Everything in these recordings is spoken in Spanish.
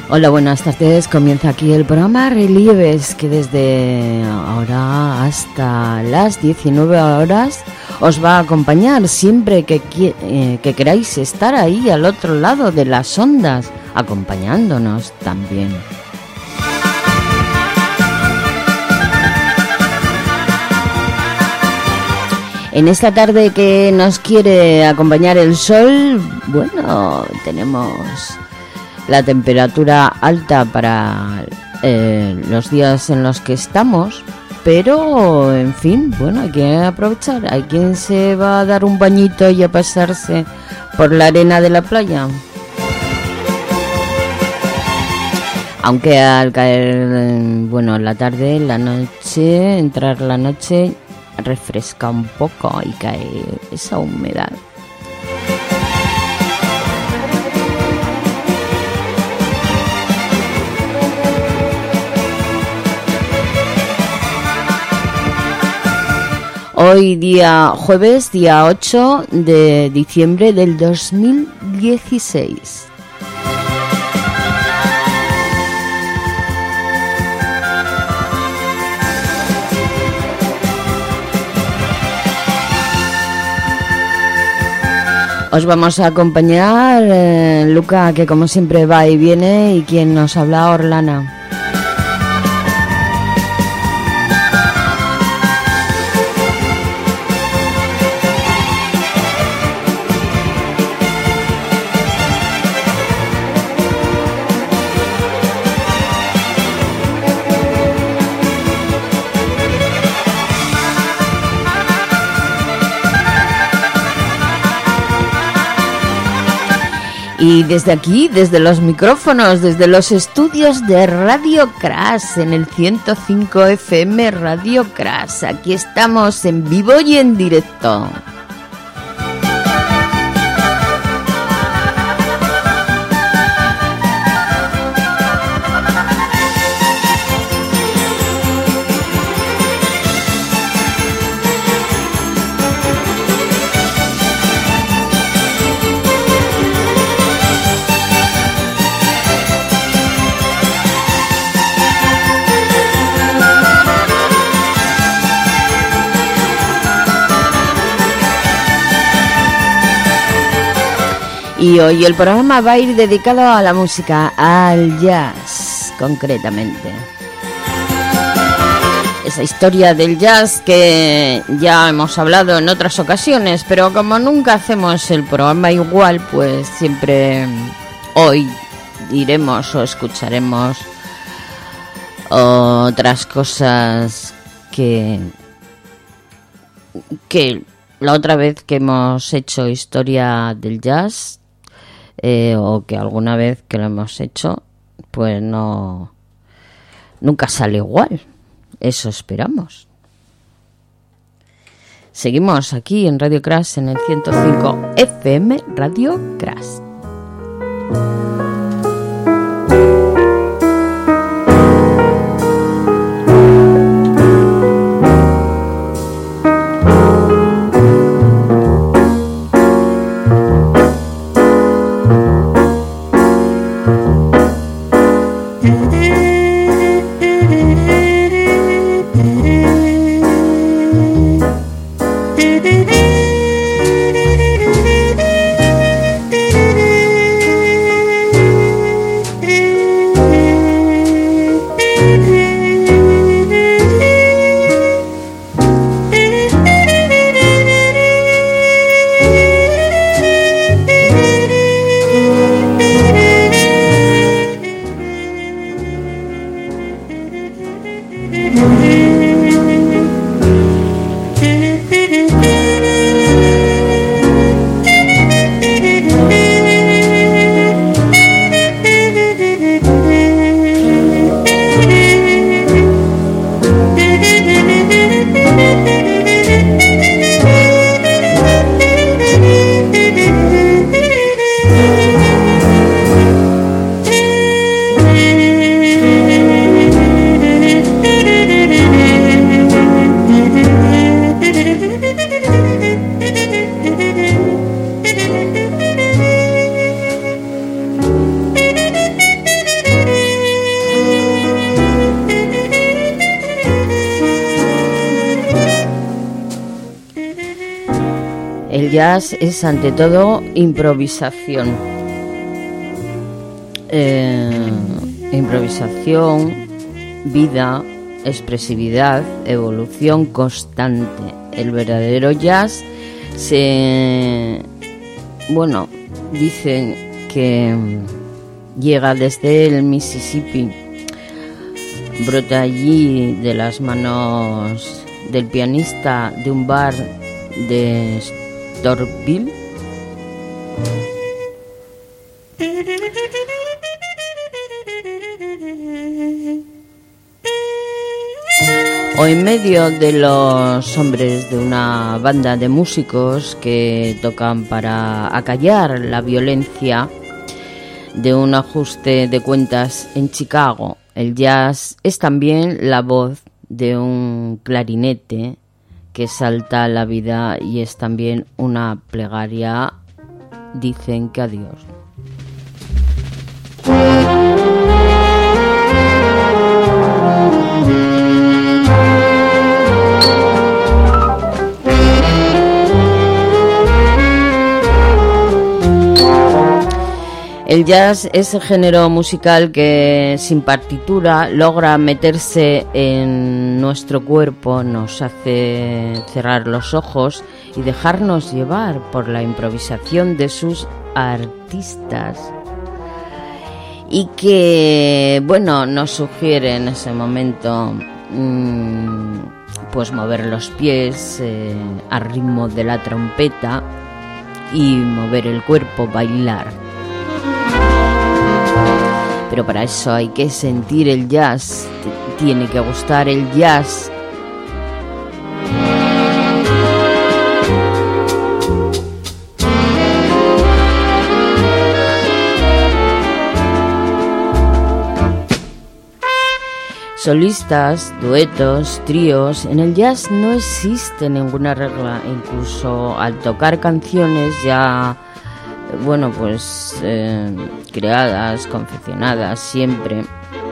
Hola, buenas tardes. Comienza aquí el programa Relieves, que desde ahora hasta las 19 horas os va a acompañar siempre que queráis estar ahí al otro lado de las ondas, acompañándonos también. En esta tarde que nos quiere acompañar el sol, bueno, tenemos la temperatura alta para los días en los que estamos, pero en fin, bueno, hay que aprovechar. Hay quien se va a dar un bañito y a pasarse por la arena de la playa. Aunque al caer, bueno, la tarde, la noche, entrar la noche, refresca un poco y cae esa humedad. Hoy día jueves, día 8 de diciembre del 2016. Os vamos a acompañar Luca, que como siempre va y viene, y quien nos habla, Orlana. Y desde aquí, desde los micrófonos, desde los estudios de Radio Crash, en el 105 FM Radio Crash, aquí estamos en vivo y en directo. Y hoy el programa va a ir dedicado a la música, al jazz, concretamente. Esa historia del jazz que ya hemos hablado en otras ocasiones, pero como nunca hacemos el programa igual, pues siempre hoy diremos o escucharemos otras cosas que la otra vez que hemos hecho historia del jazz, o que alguna vez que lo hemos hecho, pues no, nunca sale igual. Eso esperamos. Seguimos aquí en Radio Crash, en el 105 FM Radio Crash. El jazz es ante todo improvisación. Improvisación, vida, expresividad, evolución constante. El verdadero jazz dicen que llega desde el Mississippi, brota allí de las manos del pianista de un bar de Storville. O en medio de los hombres de una banda de músicos que tocan para acallar la violencia de un ajuste de cuentas en Chicago. El jazz es también la voz de un clarinete que salta la vida y es también una plegaria, dicen que a Dios. El jazz es el género musical que sin partitura logra meterse en nuestro cuerpo, nos hace cerrar los ojos y dejarnos llevar por la improvisación de sus artistas. Y que, nos sugiere en ese momento pues mover los pies al ritmo de la trompeta y mover el cuerpo, bailar. Pero para eso hay que sentir el jazz, tiene que gustar el jazz. Solistas, duetos, tríos, en el jazz no existe ninguna regla, incluso al tocar canciones ya creadas, confeccionadas siempre.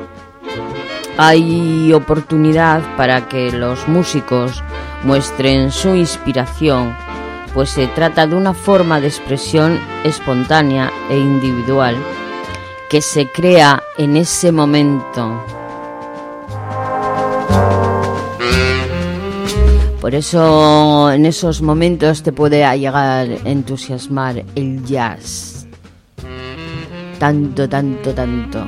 Hay oportunidad para que los músicos muestren su inspiración, pues se trata de una forma de expresión espontánea e individual que se crea en ese momento. Por eso en esos momentos te puede llegar a entusiasmar el jazz. Tanto, tanto, tanto.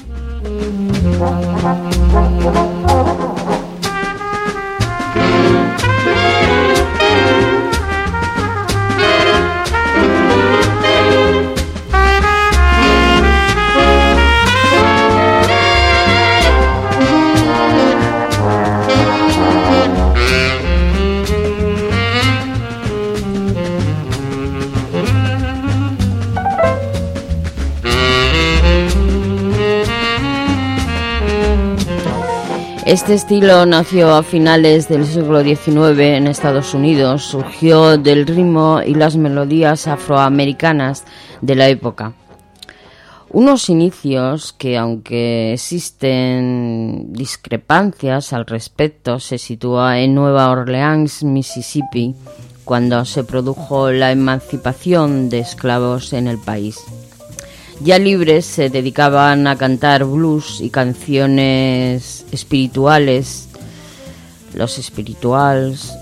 Este estilo nació a finales del siglo XIX en Estados Unidos, surgió del ritmo y las melodías afroamericanas de la época. Unos inicios que, aunque existen discrepancias al respecto, se sitúa en Nueva Orleans, Mississippi, cuando se produjo la emancipación de esclavos en el país. Ya libres se dedicaban a cantar blues y canciones espirituales, los spirituals,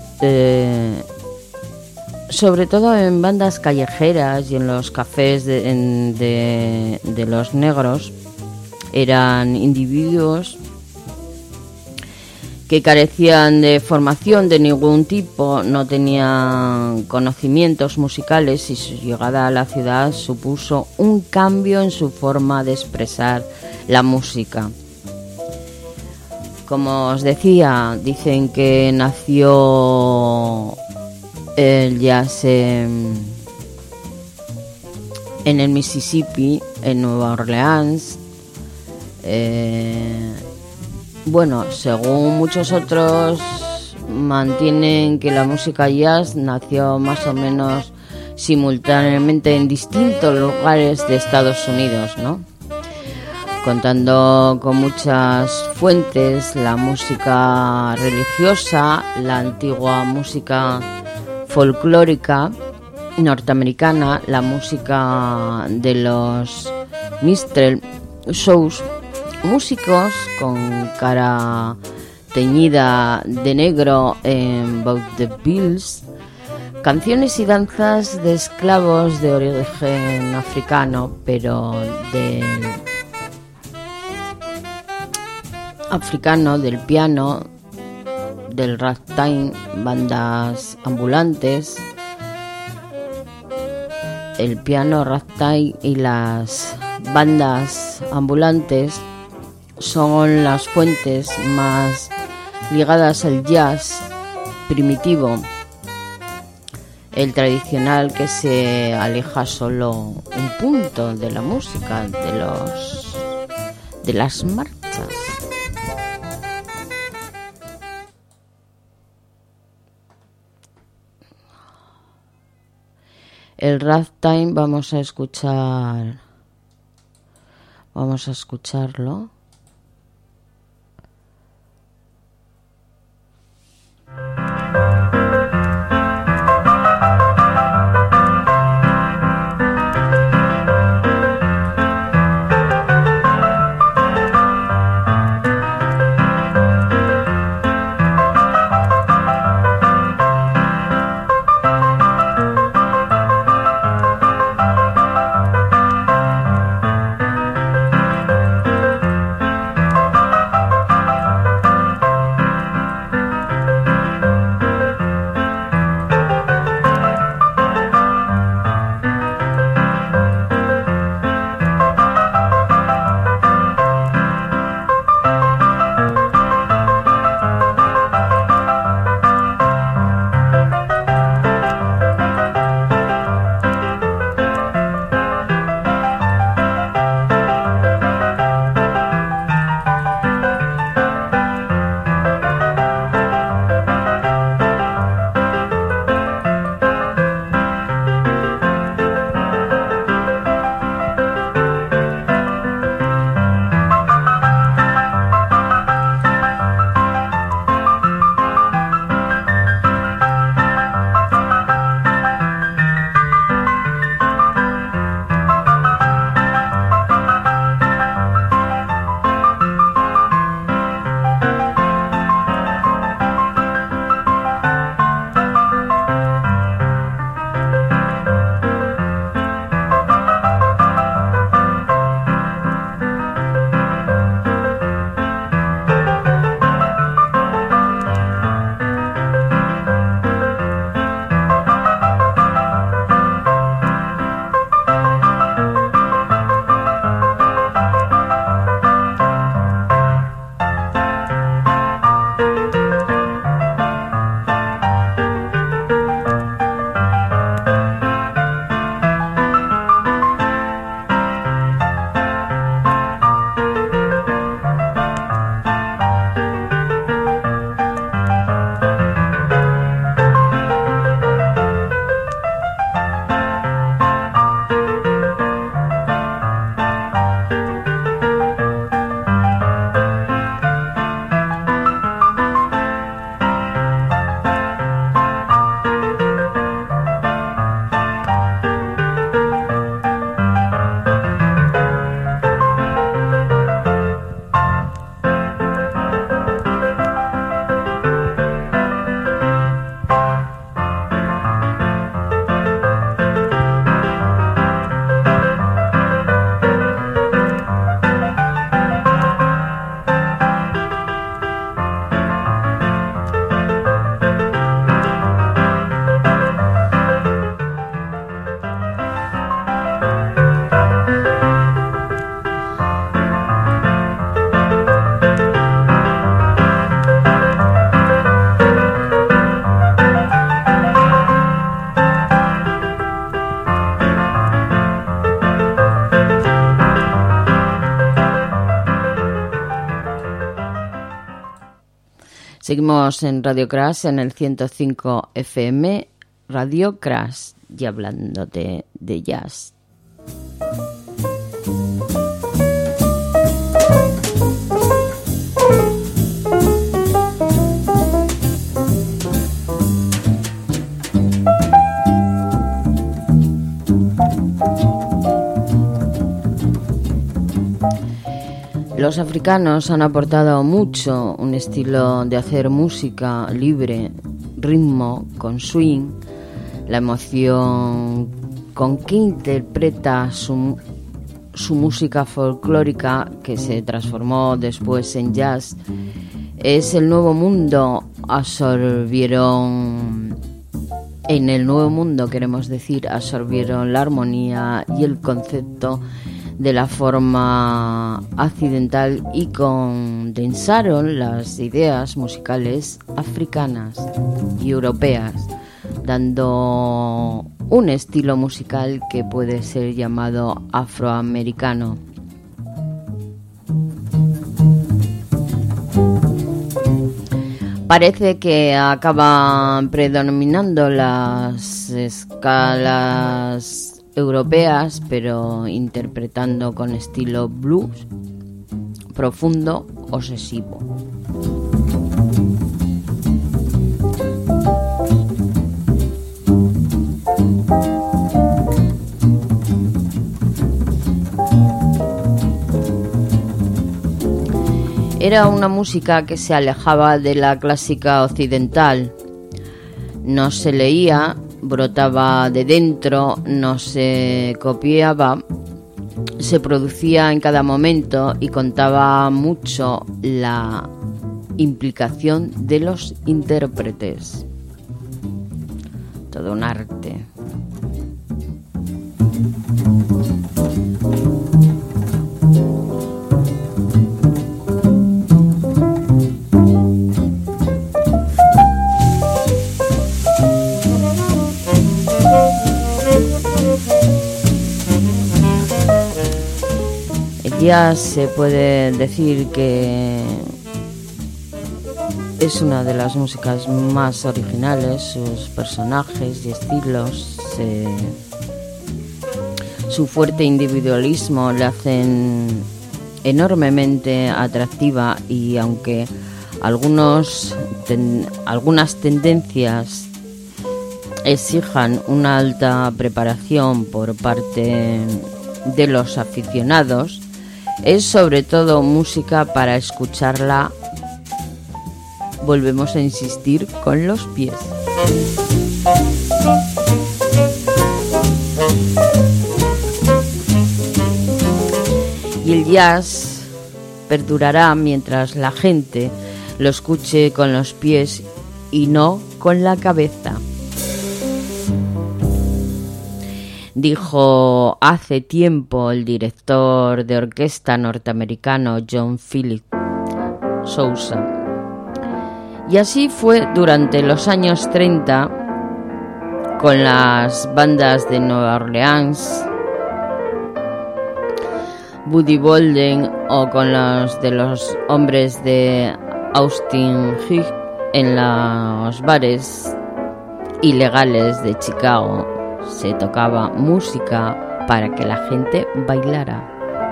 sobre todo en bandas callejeras y en los cafés de los negros. Eran individuos que carecían de formación de ningún tipo, no tenían conocimientos musicales y su llegada a la ciudad supuso un cambio en su forma de expresar la música. Como os decía, dicen que nació el jazz en el Mississippi, en Nueva Orleans. Según muchos otros, mantienen que la música jazz nació más o menos simultáneamente en distintos lugares de Estados Unidos, ¿no? Contando con muchas fuentes, la música religiosa, la antigua música folclórica norteamericana, la música de los minstrel shows, músicos con cara teñida de negro en vaudevilles, canciones y danzas de esclavos de origen africano, pero del piano, del ragtime, bandas ambulantes. El piano, ragtime y las bandas ambulantes son las fuentes más ligadas al jazz primitivo, el tradicional que se aleja solo un punto de la música, de las marchas. El ragtime vamos a escucharlo. Seguimos en Radio Crash en el 105 FM, Radio Crash, y hablándote de jazz. Los africanos han aportado mucho, un estilo de hacer música libre, ritmo con swing, la emoción con que interpreta su música folclórica, que se transformó después en jazz. Es el nuevo mundo, en el nuevo mundo, queremos decir, absorbieron la armonía y el concepto de la forma accidental y condensaron las ideas musicales africanas y europeas, dando un estilo musical que puede ser llamado afroamericano. Parece que acaban predominando las escalas europeas, pero interpretando con estilo blues profundo, obsesivo. Era una música que se alejaba de la clásica occidental. No se leía, brotaba de dentro, no se copiaba, se producía en cada momento y contaba mucho la implicación de los intérpretes. Todo un arte. Ya se puede decir que es una de las músicas más originales, sus personajes y estilos, su fuerte individualismo le hacen enormemente atractiva, y aunque algunas tendencias exijan una alta preparación por parte de los aficionados, es sobre todo música para escucharla, volvemos a insistir, con los pies. Y el jazz perdurará mientras la gente lo escuche con los pies y no con la cabeza. Dijo hace tiempo el director de orquesta norteamericano John Philip Sousa. Y así fue durante los años 30 con las bandas de Nueva Orleans, Buddy Bolden, o con los hombres de Austin Hughes en los bares ilegales de Chicago. Se tocaba música para que la gente bailara.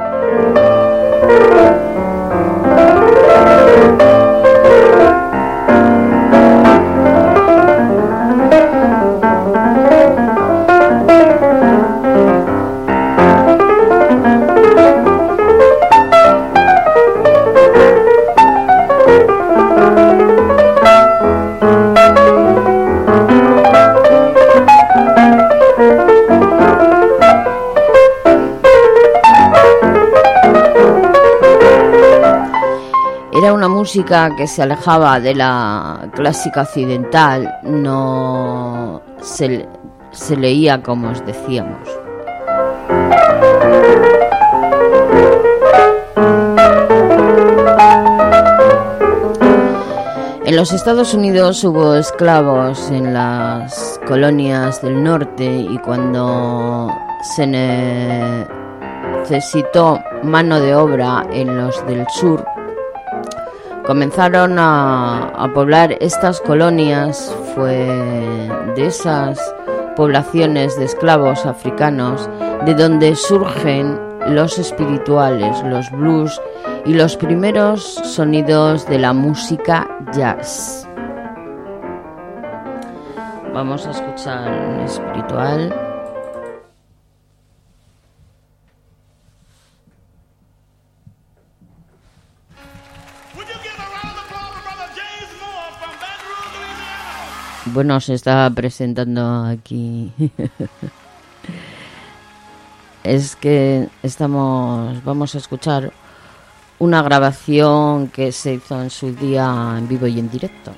Era una música que se alejaba de la clásica occidental, no se leía, como os decíamos. En los Estados Unidos hubo esclavos en las colonias del norte, y cuando se necesitó mano de obra en los del sur, comenzaron a poblar estas colonias. Fue de esas poblaciones de esclavos africanos de donde surgen los espirituales, los blues y los primeros sonidos de la música jazz. Vamos a escuchar un espiritual. Bueno, se está presentando aquí. Es que vamos a escuchar una grabación que se hizo en su día en vivo y en directo.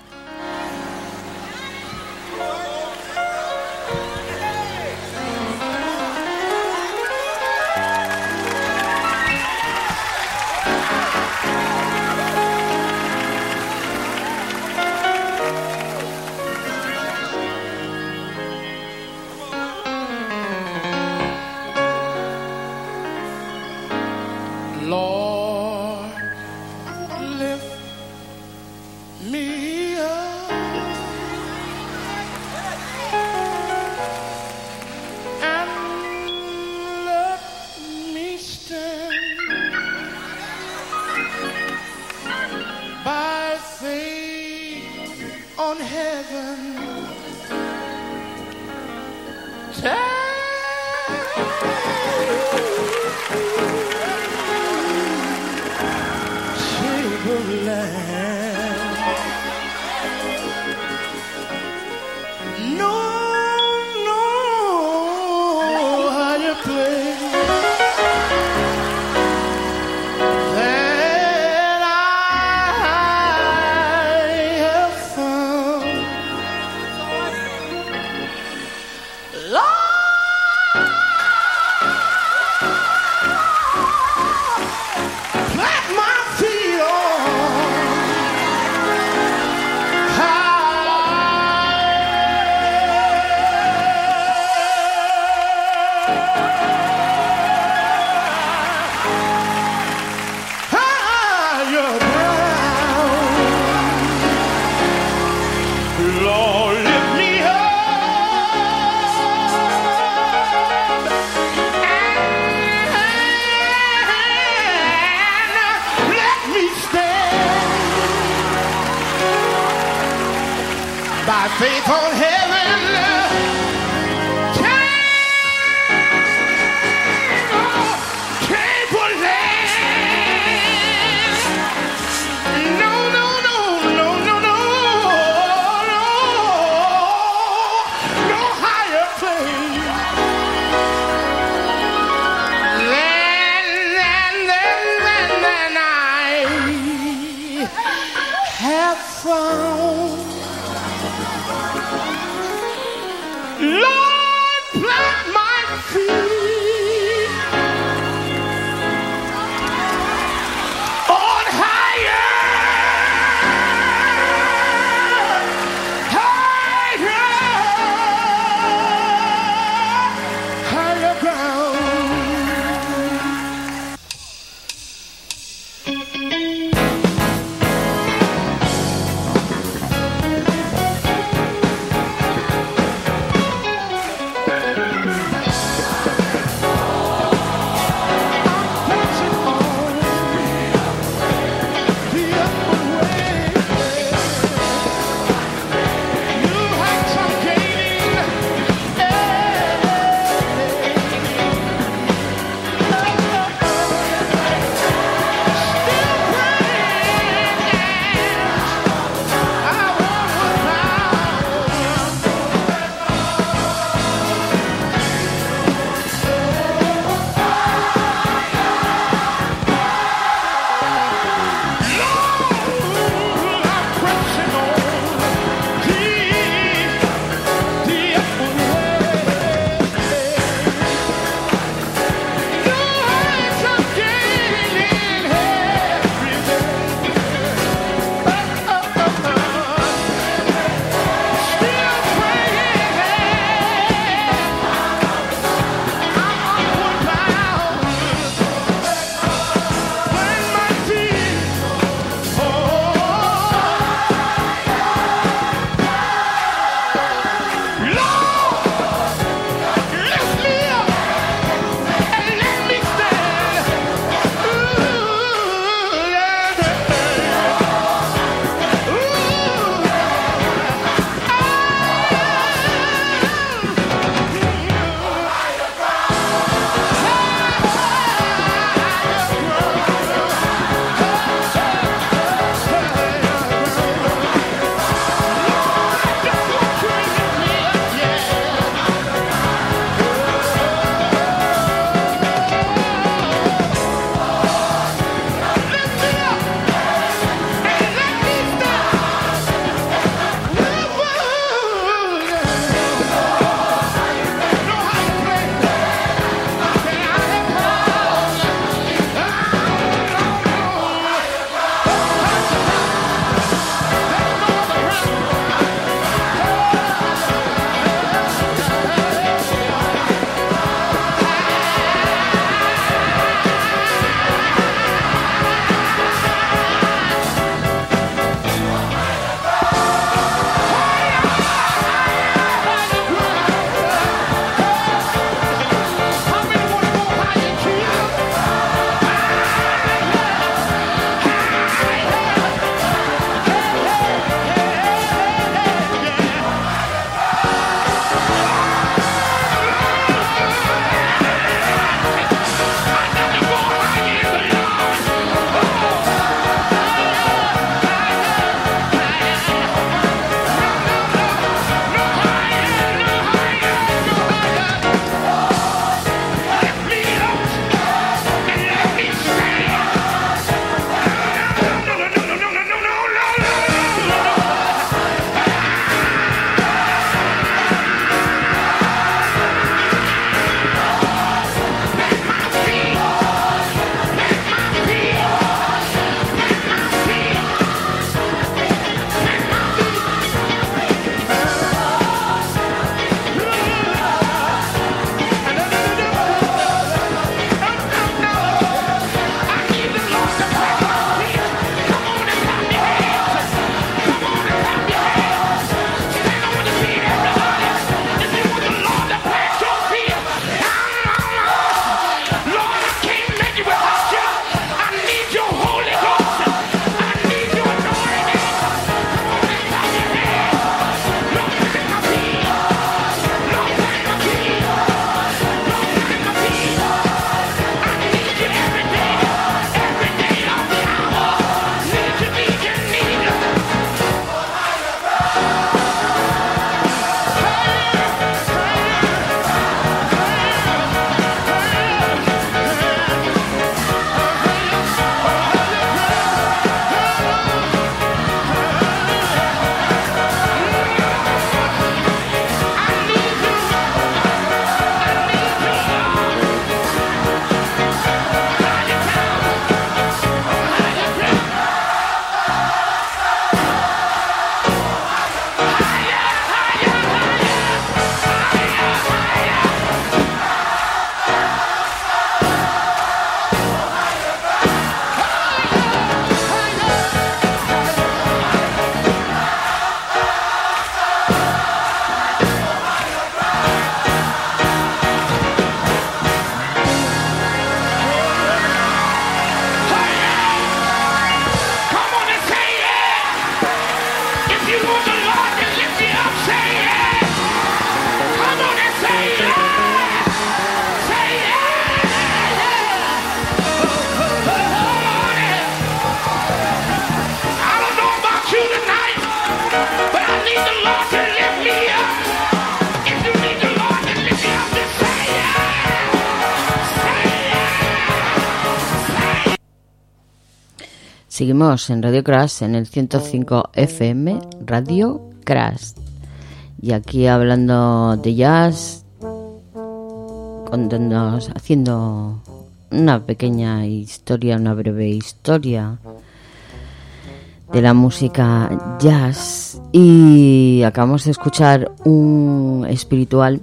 Seguimos en Radio Crash, en el 105 FM, Radio Crash. Y aquí hablando de jazz, contándonos, haciendo una pequeña historia, una breve historia de la música jazz. Y acabamos de escuchar un espiritual.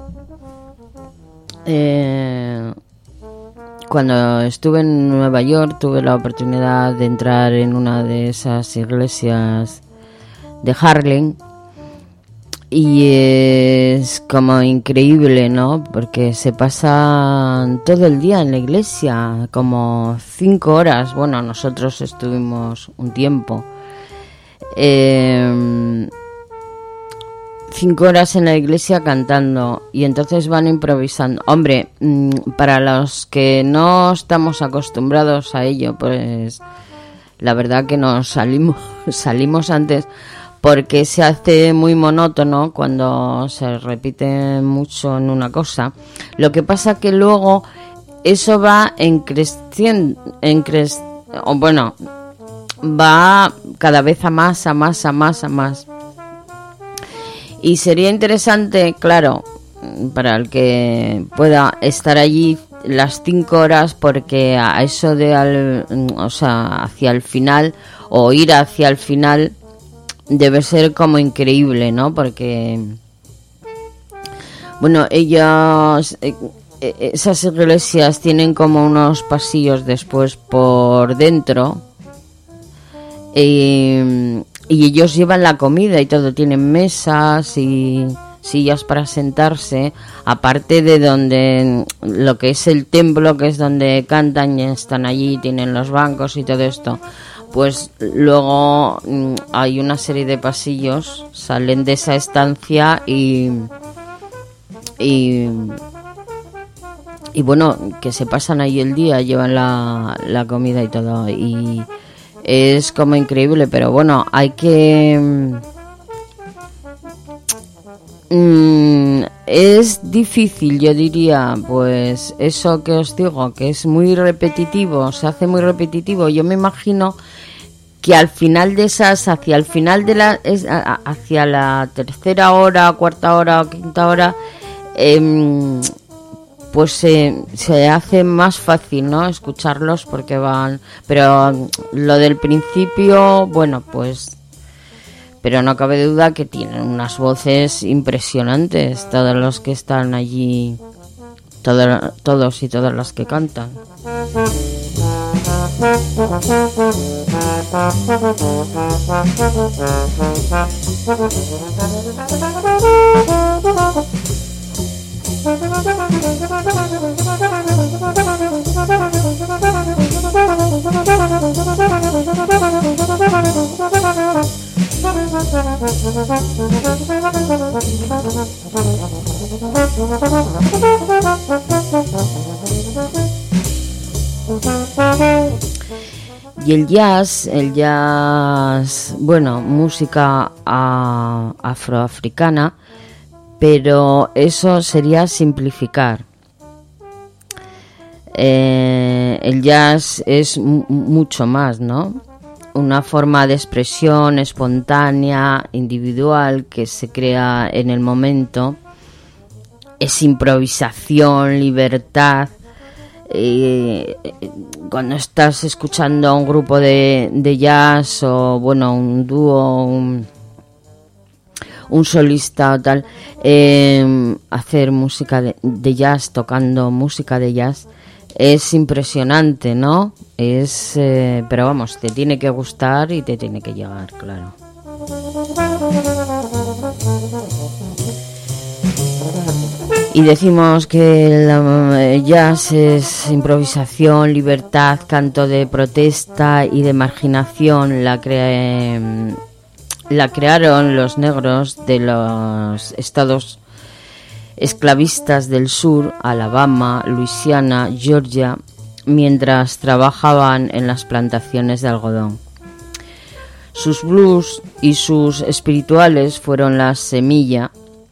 Cuando estuve en Nueva York tuve la oportunidad de entrar en una de esas iglesias de Harlem y es como increíble, ¿no? Porque se pasan todo el día en la iglesia, como 5 horas. Bueno, nosotros estuvimos un tiempo. 5 horas en la iglesia cantando y entonces van improvisando. Hombre, para los que no estamos acostumbrados a ello, pues la verdad que nos salimos antes porque se hace muy monótono cuando se repite mucho en una cosa. Lo que pasa que luego eso va bueno, va cada vez a más. Y sería interesante, claro, para el que pueda estar allí las 5 horas, porque a eso de hacia el final o ir hacia el final debe ser como increíble, ¿no? Porque, bueno, esas iglesias tienen como unos pasillos después por dentro y ellos llevan la comida y todo, tienen mesas y sillas para sentarse, aparte de donde lo que es el templo, que es donde cantan y están allí, tienen los bancos y todo esto. Pues luego hay una serie de pasillos, salen de esa estancia y bueno, que se pasan ahí el día, llevan la comida y todo, y es como increíble, pero bueno, hay que... es difícil, yo diría, pues eso que os digo, que es muy repetitivo, se hace muy repetitivo. Yo me imagino que al final de esas, hacia el final de hacia la tercera hora, cuarta hora o quinta hora, pues se hace más fácil, ¿no? Escucharlos porque van... Pero lo del principio, bueno, pues... Pero no cabe duda que tienen unas voces impresionantes, todos los que están allí, todos y todas las que cantan. Y el jazz, bueno, música afroafricana, pero eso sería simplificar. El jazz es mucho más, ¿no? Una forma de expresión espontánea, individual, que se crea en el momento. Es improvisación, libertad. Cuando estás escuchando a un grupo de jazz o, bueno, un dúo, un solista o tal, hacer música de jazz, tocando música de jazz, es impresionante, ¿no? Pero vamos, te tiene que gustar y te tiene que llegar, claro. Y decimos que el jazz es improvisación, libertad, canto de protesta y de marginación. La crearon los negros de los estados esclavistas del sur, Alabama, Luisiana, Georgia, mientras trabajaban en las plantaciones de algodón. Sus blues y sus espirituales fueron la semilla.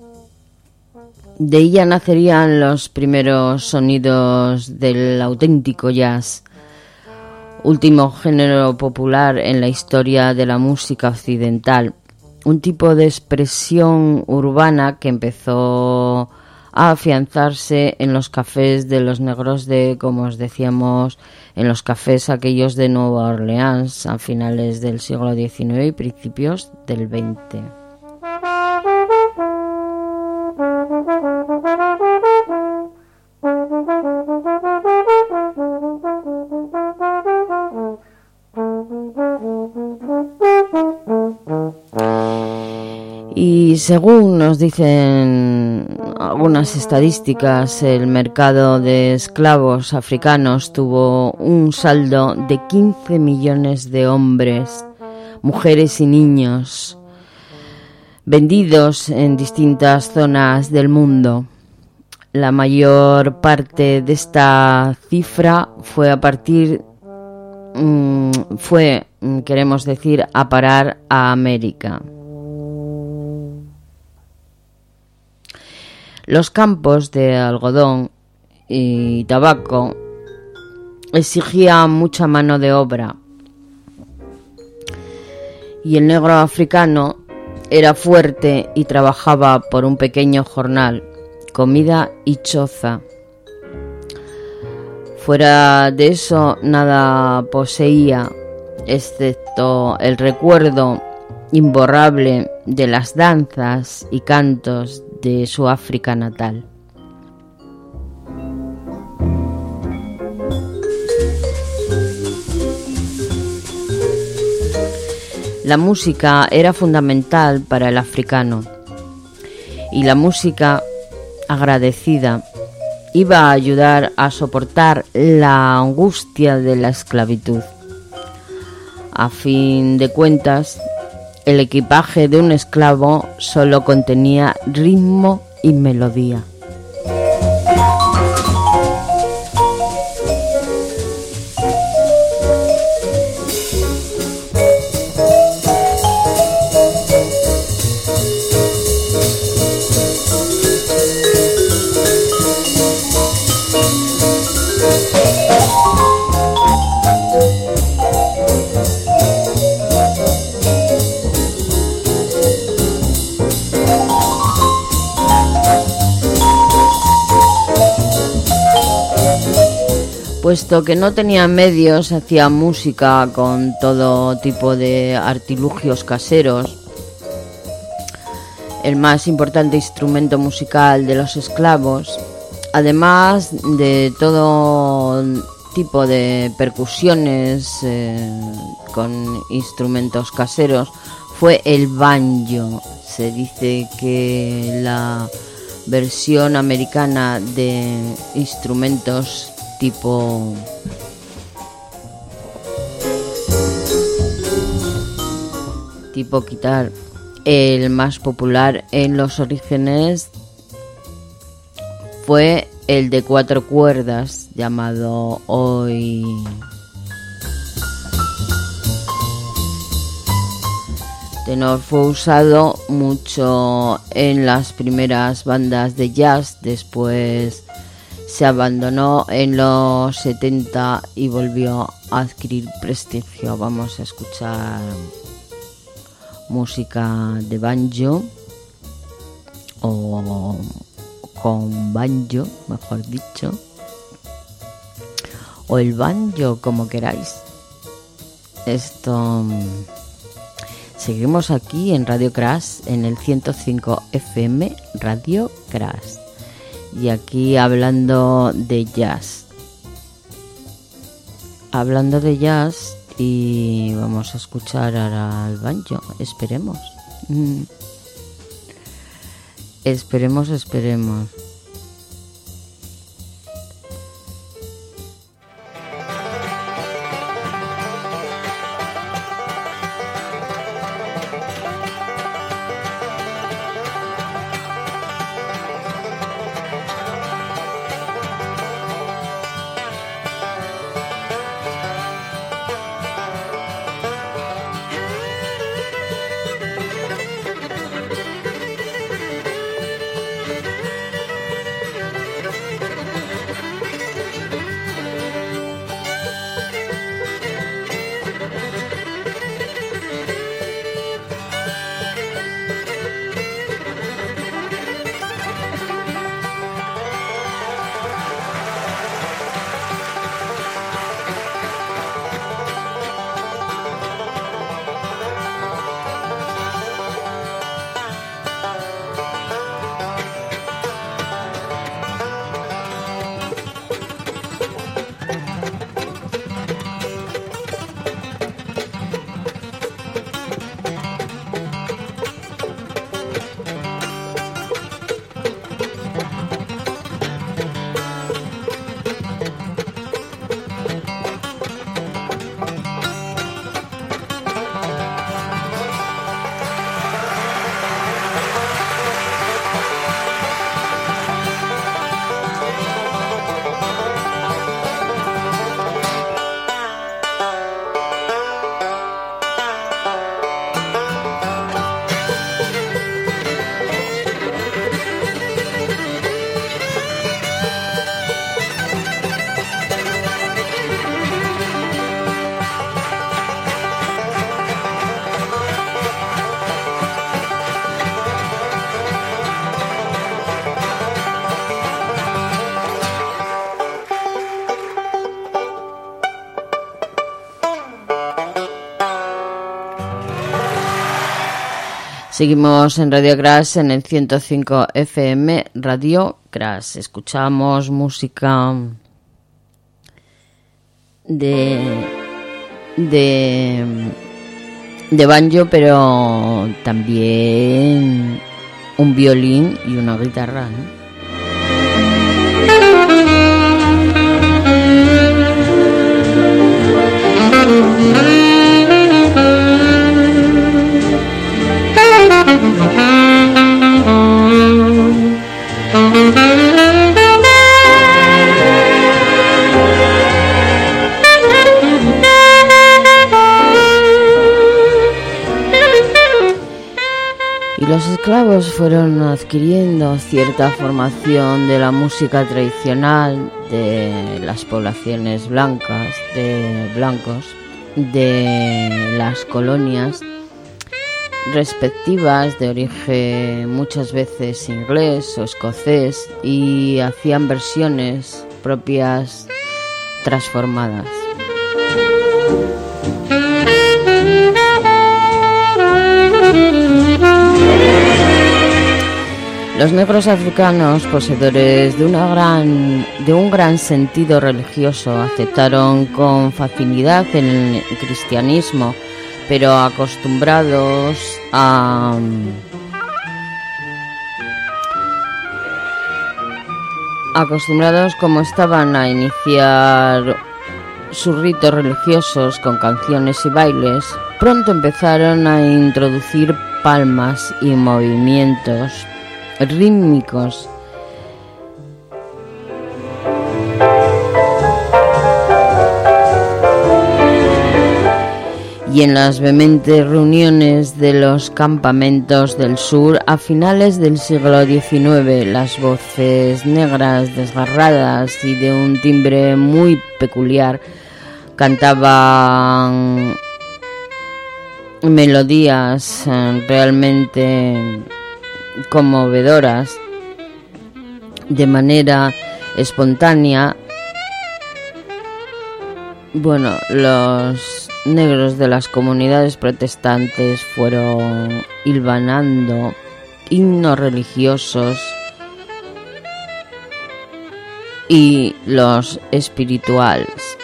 De ella nacerían los primeros sonidos del auténtico jazz, último género popular en la historia de la música occidental, un tipo de expresión urbana que empezó a afianzarse en los cafés de los negros como os decíamos, en los cafés aquellos de Nueva Orleans a finales del siglo XIX y principios del XX. Y según nos dicen algunas estadísticas, el mercado de esclavos africanos tuvo un saldo de 15 millones de hombres, mujeres y niños vendidos en distintas zonas del mundo. La mayor parte de esta cifra queremos decir, a parar a América. Los campos de algodón y tabaco exigían mucha mano de obra y el negro africano era fuerte y trabajaba por un pequeño jornal, comida y choza. Fuera de eso nada poseía, excepto el recuerdo imborrable de las danzas y cantos de su África natal. La música era fundamental para el africano y la música agradecida iba a ayudar a soportar la angustia de la esclavitud. A fin de cuentas, el equipaje de un esclavo solo contenía ritmo y melodía. Puesto que no tenía medios, hacía música con todo tipo de artilugios caseros. El más importante instrumento musical de los esclavos, además de todo tipo de percusiones con instrumentos caseros, fue el banjo. Se dice que la versión americana de instrumentos tipo guitarra, el más popular en los orígenes fue el de 4 cuerdas llamado hoy. Tenor fue usado mucho en las primeras bandas de jazz, después se abandonó en los 70 y volvió a adquirir prestigio. Vamos a escuchar música de banjo o con banjo, mejor dicho, o el banjo, como queráis. Seguimos aquí en Radio Crash, en el 105 FM, Radio Crash. Y aquí hablando de jazz. Y vamos a escuchar ahora el banjo. Esperemos. Esperemos. Seguimos en Radio Crash en el 105 FM, Radio Crash. Escuchamos música de banjo, pero también un violín y una guitarra, ¿no? Y los esclavos fueron adquiriendo cierta formación de la música tradicional de las poblaciones blancos de las colonias respectivas de origen muchas veces inglés o escocés, y hacían versiones propias transformadas. Los negros africanos, poseedores de un gran sentido religioso, aceptaron con facilidad el cristianismo, pero acostumbrados como estaban a iniciar sus ritos religiosos con canciones y bailes, pronto empezaron a introducir palmas y movimientos rítmicos. Y en las vehementes reuniones de los campamentos del sur a finales del siglo XIX, las voces negras desgarradas y de un timbre muy peculiar cantaban melodías realmente conmovedoras de manera espontánea. Bueno, los negros de las comunidades protestantes fueron hilvanando himnos religiosos y los espirituales.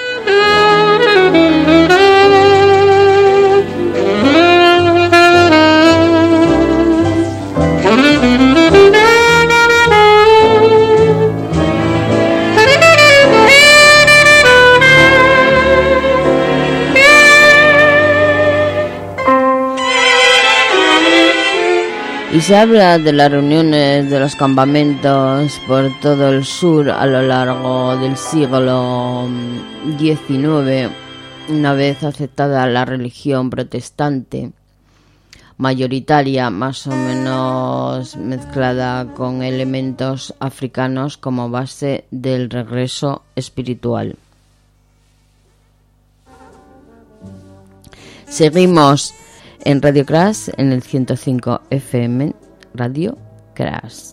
Y se habla de las reuniones de los campamentos por todo el sur a lo largo del siglo XIX, una vez aceptada la religión protestante mayoritaria, más o menos mezclada con elementos africanos como base del regreso espiritual. Seguimos en Radio Crash, en el 105 FM, Radio Crash.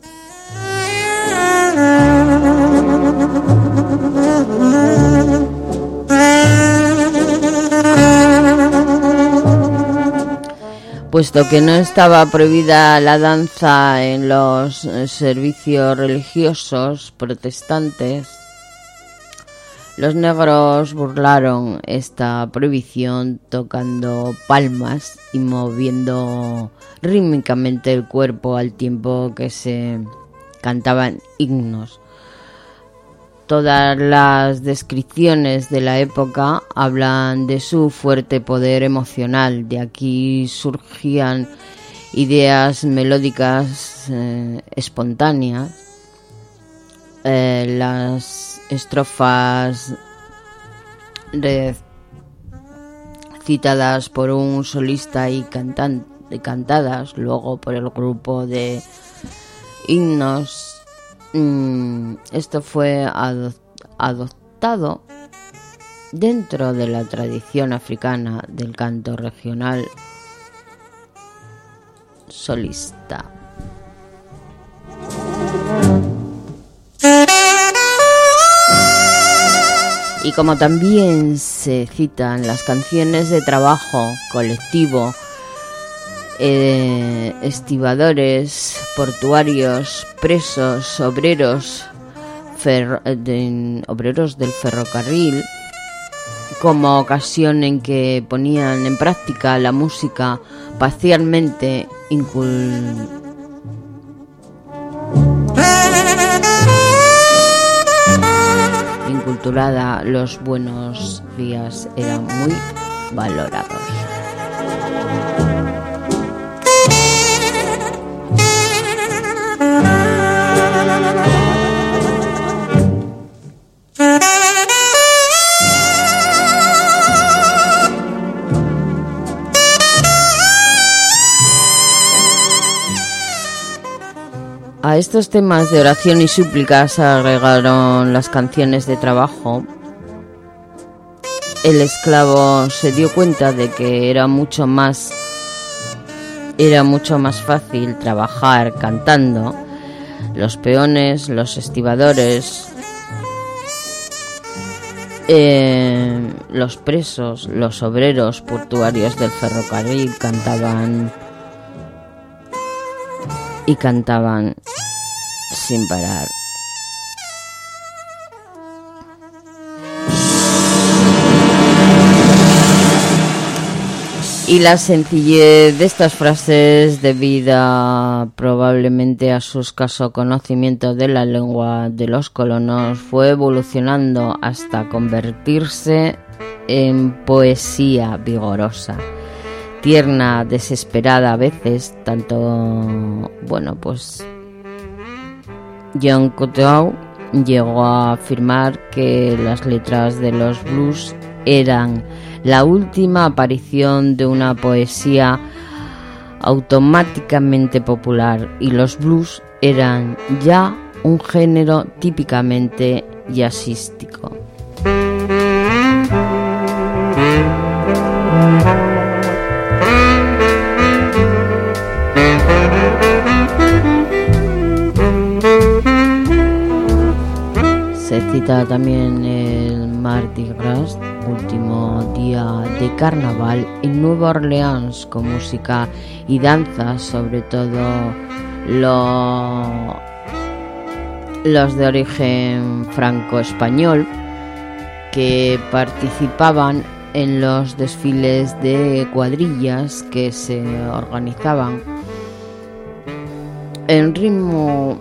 Puesto que no estaba prohibida la danza en los servicios religiosos protestantes, los negros burlaron esta prohibición tocando palmas y moviendo rítmicamente el cuerpo al tiempo que se cantaban himnos. Todas las descripciones de la época hablan de su fuerte poder emocional. De aquí surgían ideas melódicas espontáneas. Las estrofas recitadas por un solista y cantadas luego por el grupo de himnos. Esto fue adoptado dentro de la tradición africana del canto regional solista. Y como también se citan las canciones de trabajo colectivo estibadores, portuarios, presos, obreros, obreros del ferrocarril, como ocasión en que ponían en práctica la música parcialmente inculturada. Los buenos días eran muy valorados. A estos temas de oración y súplicas se agregaron las canciones de trabajo. El esclavo se dio cuenta de que era mucho más fácil trabajar cantando. Los peones, los estibadores, los presos, los obreros portuarios del ferrocarril cantaban sin parar. Y la sencillez de estas frases, debida probablemente a su escaso conocimiento de la lengua de los colonos, fue evolucionando hasta convertirse en poesía vigorosa, tierna, desesperada a veces. John Cotton llegó a afirmar que las letras de los blues eran la última aparición de una poesía automáticamente popular, y los blues eran ya un género típicamente jazzístico. Se cita también el Mardi Gras, último día de carnaval en Nueva Orleans, con música y danza, sobre todo los de origen franco-español, que participaban en los desfiles de cuadrillas que se organizaban. El ritmo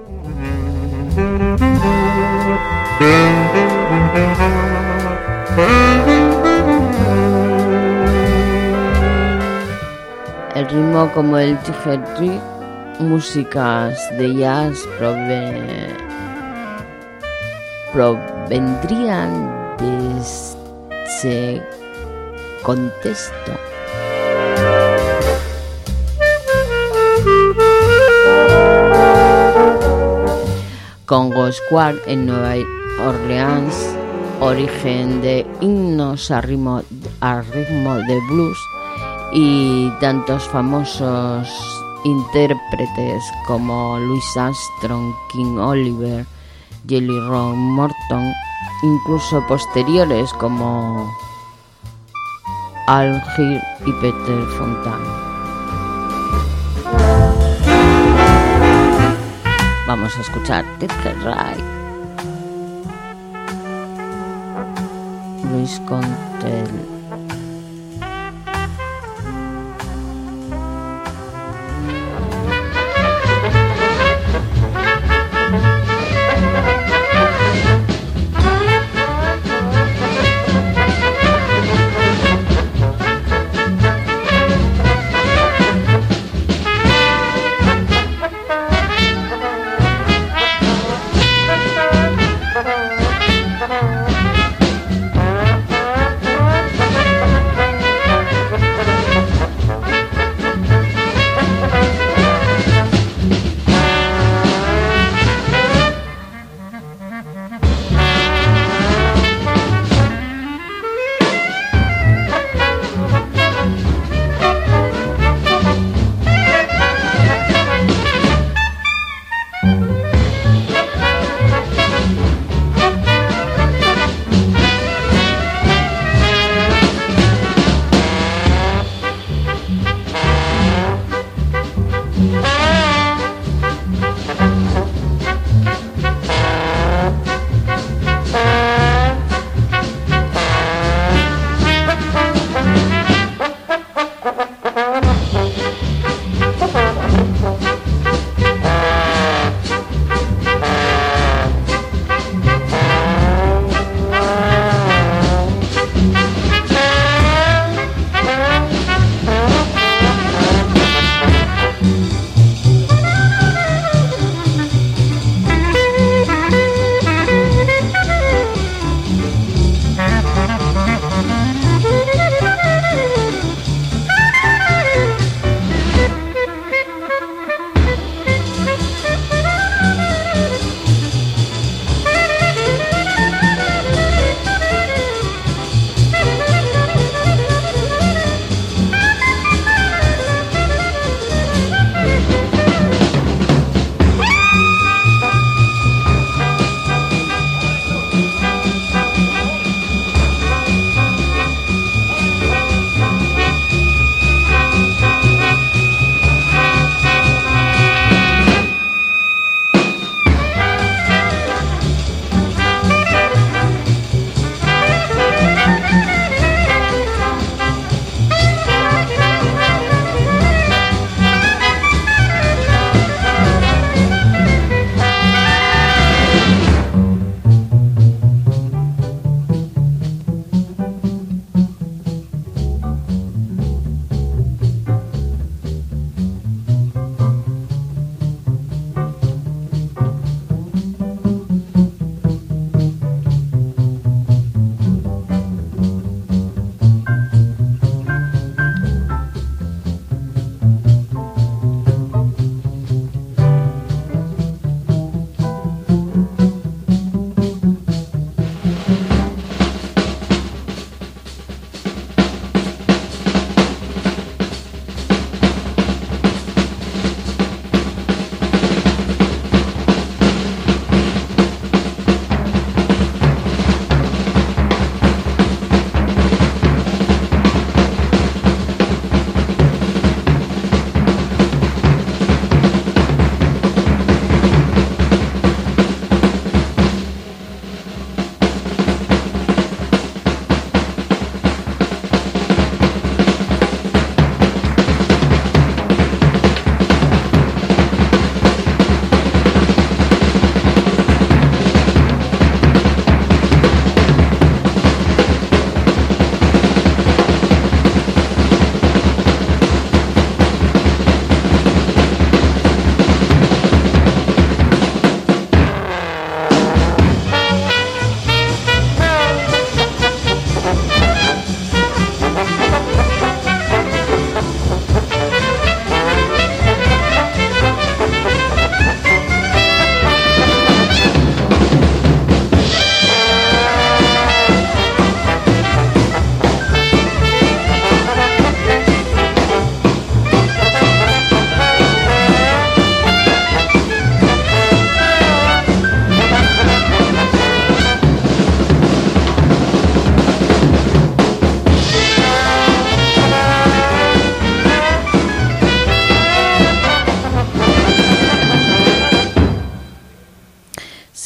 como el tijerri, músicas de jazz provendrían de ese contexto. Congo Square en Nueva Orleans, origen de himnos a ritmo de blues, y tantos famosos intérpretes como Louis Armstrong, King Oliver, Jelly Roll Morton, incluso posteriores como Al Hill y Peter Fontana. Vamos a escuchar Ted Wright, Luis Contel.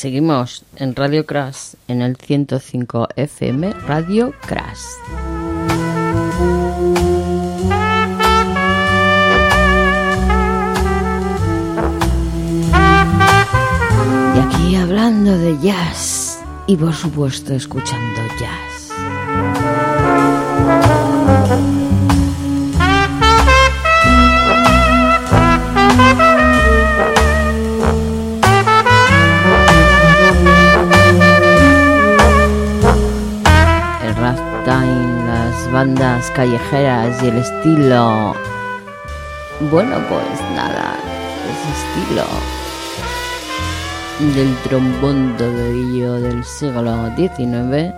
Seguimos en Radio Crash, en el 105 FM, Radio Crash. Y aquí hablando de jazz y por supuesto escuchando jazz. Las bandas callejeras y el estilo, bueno, pues nada, ese estilo del trombón todavía del siglo XIX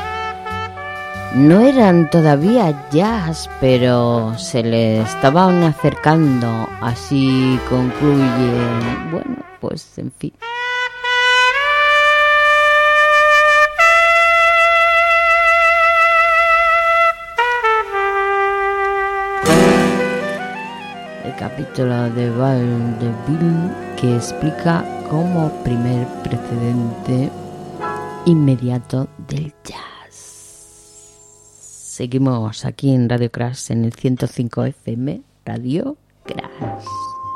no eran todavía jazz, pero se le estaban acercando. Así concluye, bueno, pues en fin. Capítulo de Vaudeville que explica como primer precedente inmediato del jazz. Seguimos aquí en Radio Crash en el 105 FM, Radio Crash.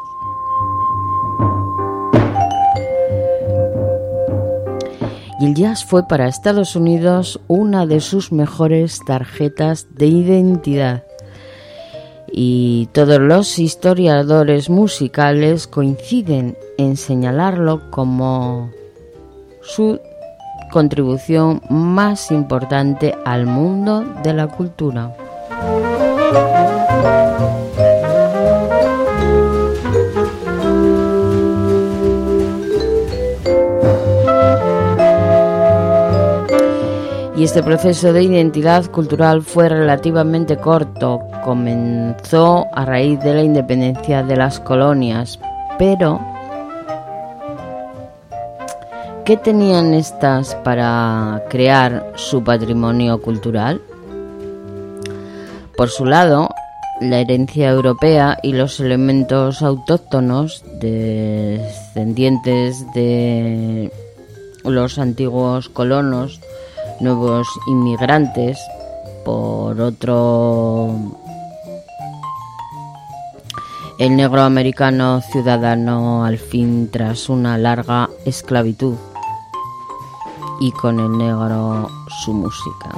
Y el jazz fue para Estados Unidos una de sus mejores tarjetas de identidad. Y todos los historiadores musicales coinciden en señalarlo como su contribución más importante al mundo de la cultura. Y este proceso de identidad cultural fue relativamente corto. Comenzó a raíz de la independencia de las colonias, pero ¿qué tenían estas para crear su patrimonio cultural? Por su lado, la herencia europea y los elementos autóctonos descendientes de los antiguos colonos, nuevos inmigrantes, por otro, el negro americano ciudadano al fin tras una larga esclavitud, y con el negro su música.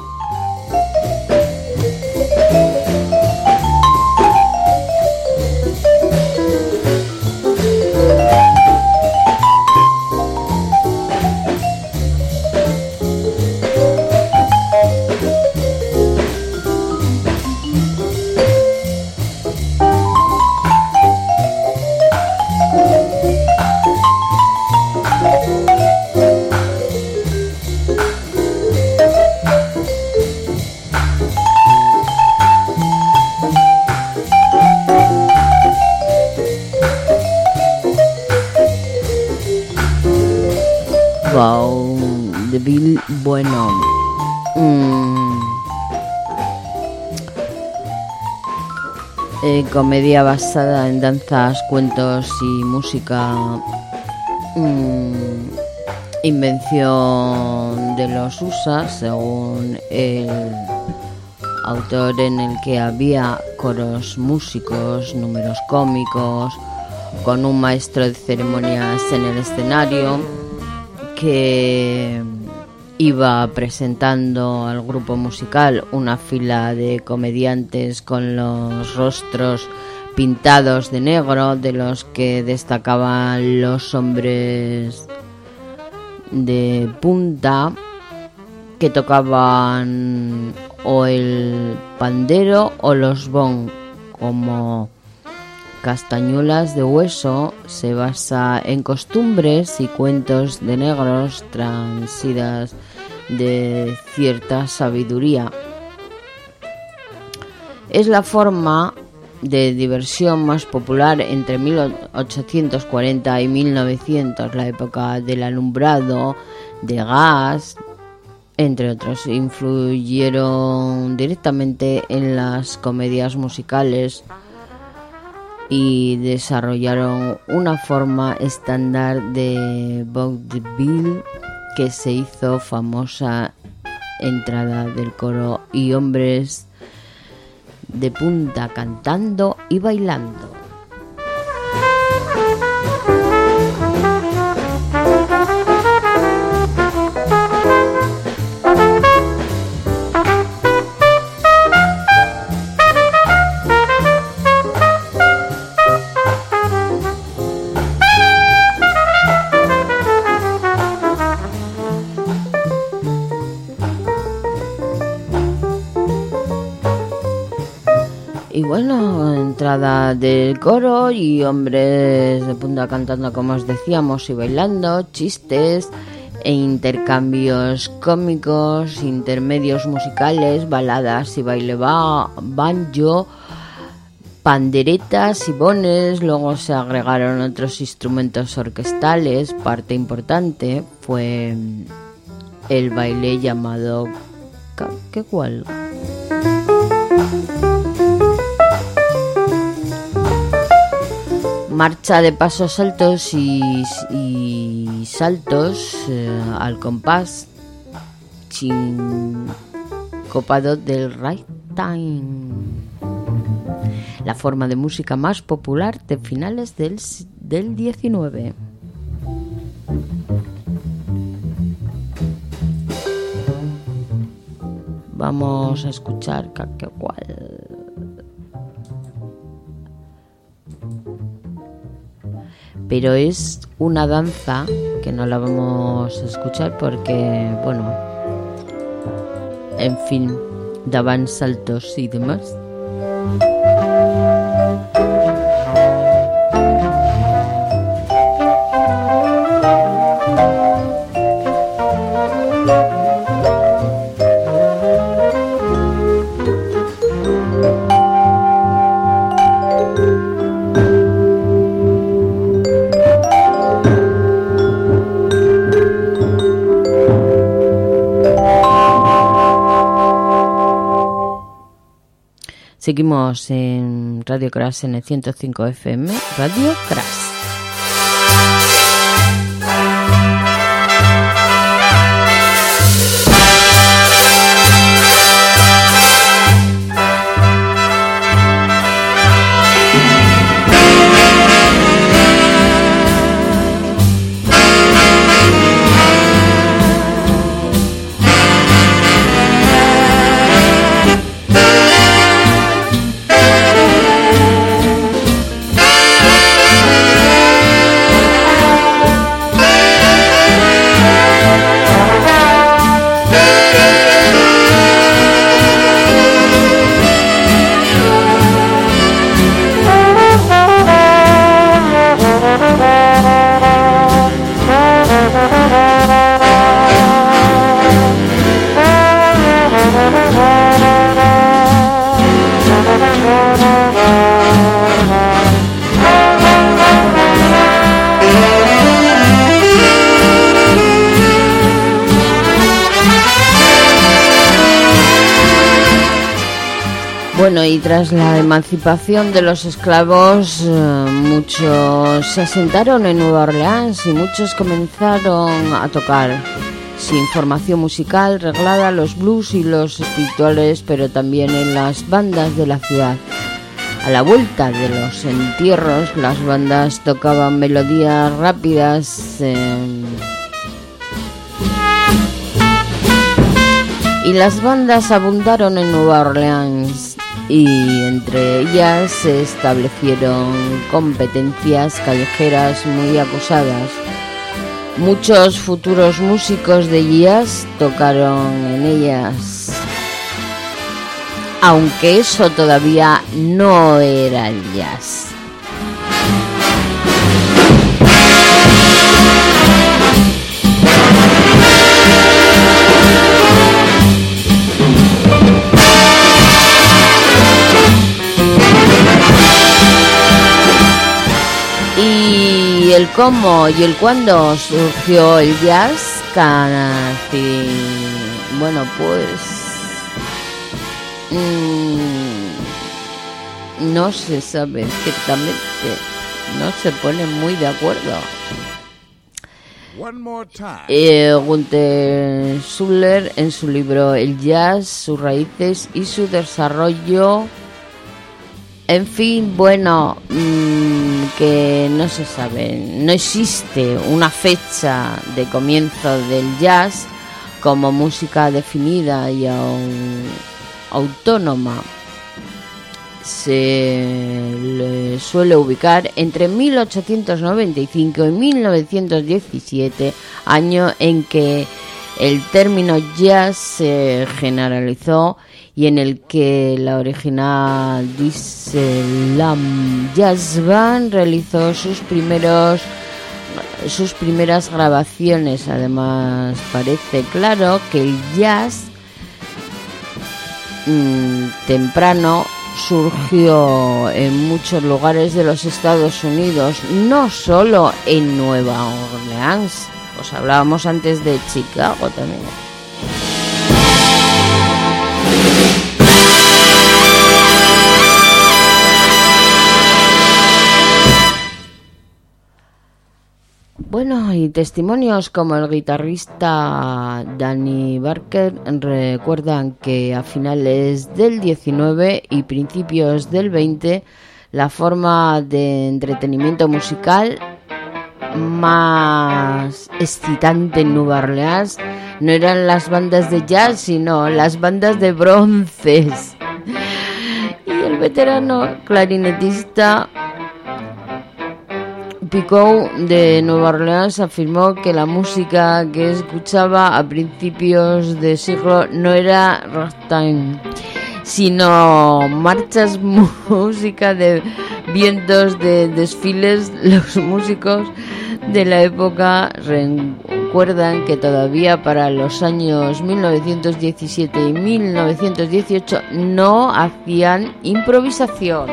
Vaudeville, bueno, comedia basada en danzas, cuentos y música, invención de los USA, según el autor, en el que había coros músicos, números cómicos, con un maestro de ceremonias en el escenario que iba presentando al grupo musical, una fila de comediantes con los rostros pintados de negro, de los que destacaban los hombres de punta que tocaban o el pandero o los bong como Castañuelas de Hueso. Se basa en costumbres y cuentos de negros transidas de cierta sabiduría. Es la forma de diversión más popular entre 1840 y 1900, la época del alumbrado de gas, entre otros. Influyeron directamente en las comedias musicales y desarrollaron una forma estándar de vaudeville que se hizo famosa, entrada del coro y hombres de punta cantando y bailando. Y bueno, entrada del coro y hombres de punta cantando, como os decíamos, y bailando, chistes e intercambios cómicos, intermedios musicales, baladas y baile banjo, panderetas y bones. Luego se agregaron otros instrumentos orquestales. Parte importante fue el baile llamado caquecual. Marcha de pasos altos y saltos al compás sincopado del ragtime, la forma de música más popular de finales del 19. Vamos a escuchar caquecual. Pero es una danza que no la vamos a escuchar porque, bueno, en fin, daban saltos y demás. Seguimos en Radio Crash en el 105 FM, Radio Crash. Bueno, y tras la emancipación de los esclavos, muchos se asentaron en Nueva Orleans y muchos comenzaron a tocar. Sin formación musical reglada, los blues y los espirituales, pero también en las bandas de la ciudad. A la vuelta de los entierros, las bandas tocaban melodías rápidas y las bandas abundaron en Nueva Orleans. Y entre ellas se establecieron competencias callejeras muy acusadas. Muchos futuros músicos de jazz tocaron en ellas, aunque eso todavía no era el jazz. Y el cómo y el cuándo surgió el jazz, bueno, pues no se sabe, ciertamente no se ponen muy de acuerdo. Gunther Schuller, en su libro El jazz, sus raíces y su desarrollo, en fin, bueno, que no se sabe, no existe una fecha de comienzo del jazz como música definida y autónoma. Se le suele ubicar entre 1895 y 1917, año en que el término jazz se generalizó y en el que la original Dixieland Jazz Band realizó sus primeras grabaciones. Además, parece claro que el jazz temprano surgió en muchos lugares de los Estados Unidos, no solo en Nueva Orleans. Os hablábamos antes de Chicago también. Bueno, y testimonios como el guitarrista Danny Barker recuerdan que a finales del 19 y principios del 20 la forma de entretenimiento musical más excitante en Nueva Orleans no eran las bandas de jazz, sino las bandas de bronces. Y el veterano clarinetista Picou de Nueva Orleans afirmó que la música que escuchaba a principios de siglo no era ragtime, sino marchas, música de vientos, de desfiles. Los músicos de la época recuerdan que todavía para los años 1917 y 1918 no hacían improvisación.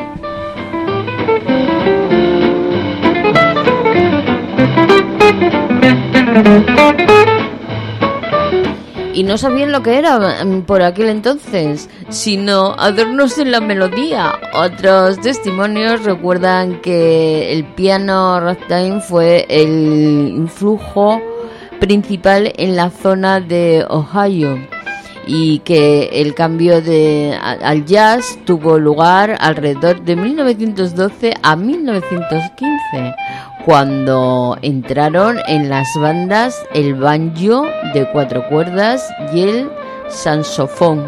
Y no sabían lo que era por aquel entonces, sino adornos en la melodía. Otros testimonios recuerdan que el piano ragtime fue el influjo principal en la zona de Ohio y que el cambio al jazz tuvo lugar alrededor de 1912 a 1915, cuando entraron en las bandas el banjo de 4 cuerdas y el saxofón.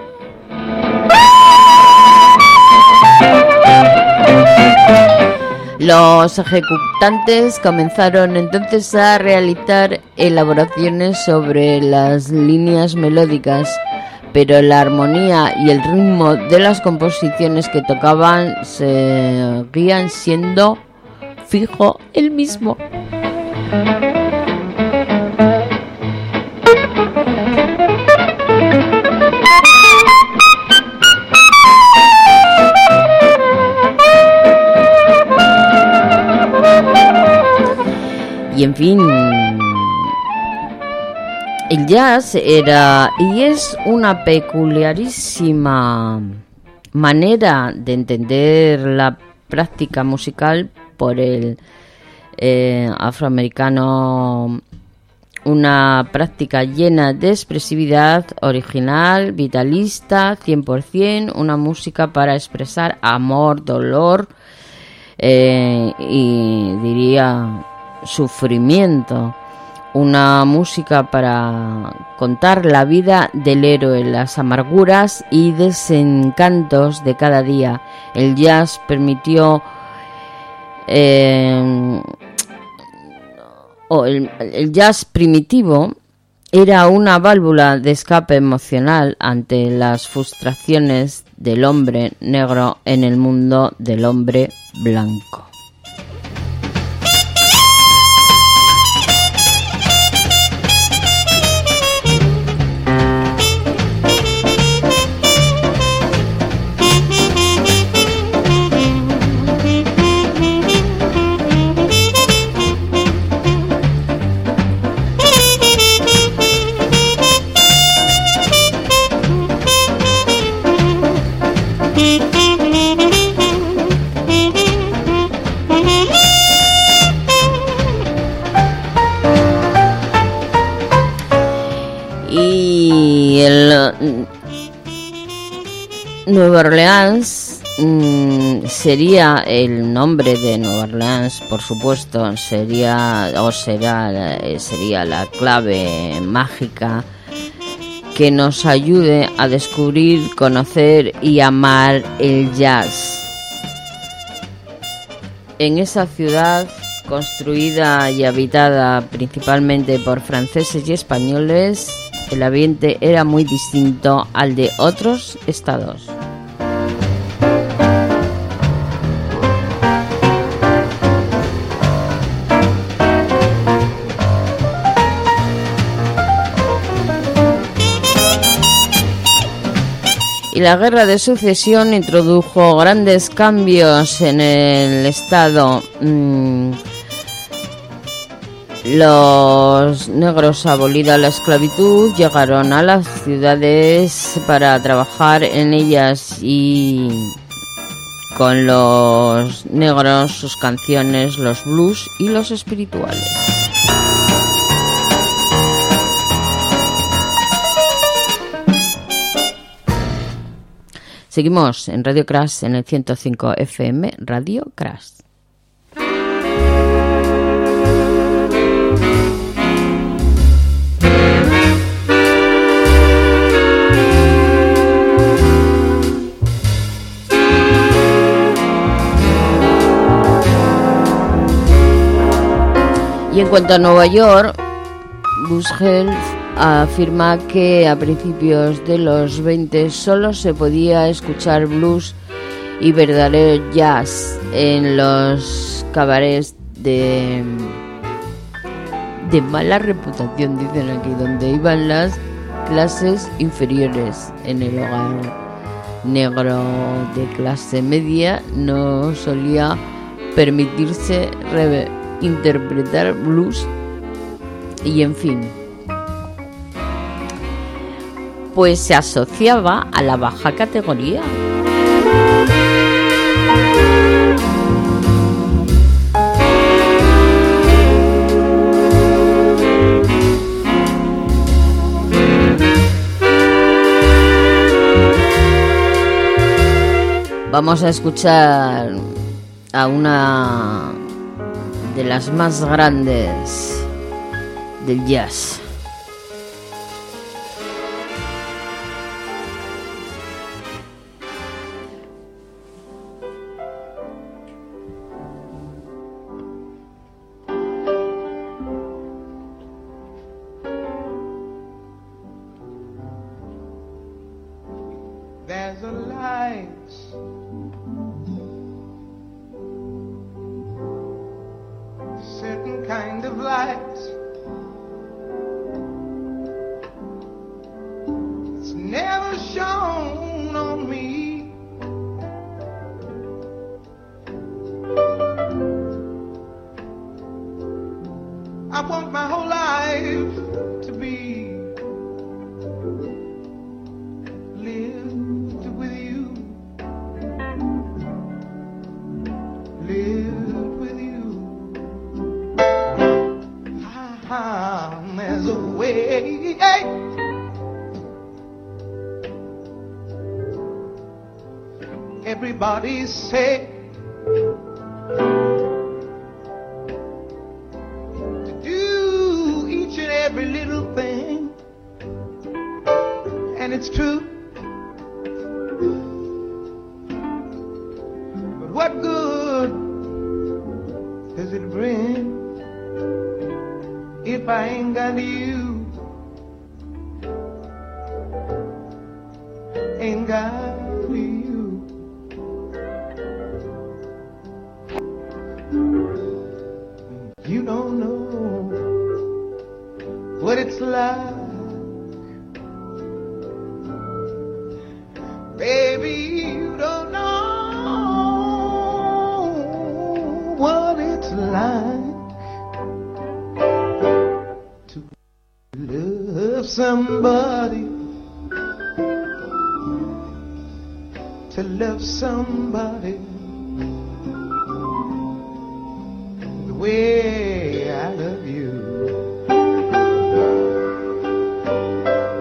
Los ejecutantes comenzaron entonces a realizar elaboraciones sobre las líneas melódicas, pero la armonía y el ritmo de las composiciones que tocaban seguían siendo fijo el mismo. Y en fin, el jazz era y es una peculiarísima manera de entender la práctica musical por el afroamericano, una práctica llena de expresividad, original, vitalista, 100%, una música para expresar amor, dolor y diría sufrimiento, una música para contar la vida del héroe, las amarguras y desencantos de cada día. El jazz permitió el jazz primitivo era una válvula de escape emocional ante las frustraciones del hombre negro en el mundo del hombre blanco. Y el Nueva Orleans sería el nombre de Nueva Orleans, por supuesto, sería la clave mágica que nos ayude a descubrir, conocer y amar el jazz. En esa ciudad, construida y habitada principalmente por franceses y españoles, el ambiente era muy distinto al de otros estados. Y la guerra de sucesión introdujo grandes cambios en el estado. Los negros, abolida la esclavitud, llegaron a las ciudades para trabajar en ellas, y con los negros sus canciones, los blues y los espirituales. Seguimos en Radio Crash en el 105 FM, Radio Crash. Y en cuanto a Nueva York, Buswell afirma que a principios de los 20 solo se podía escuchar blues y verdadero jazz en los cabarets de mala reputación, dicen aquí, donde iban las clases inferiores. En el hogar negro de clase media no solía permitirse interpretar blues y, en fin, pues se asociaba a la baja categoría. Vamos a escuchar a una de las más grandes del jazz. There's a light certain kind of light it's never shone on me. I want my whole life to be lived with you, lived with you. There's a way, everybody say to do each and every little thing, and it's true. But what good does it bring if I ain't got you? Ain't got you. You don't know what it's like, baby. You don't know what it's like to love somebody, to love somebody the way I love you.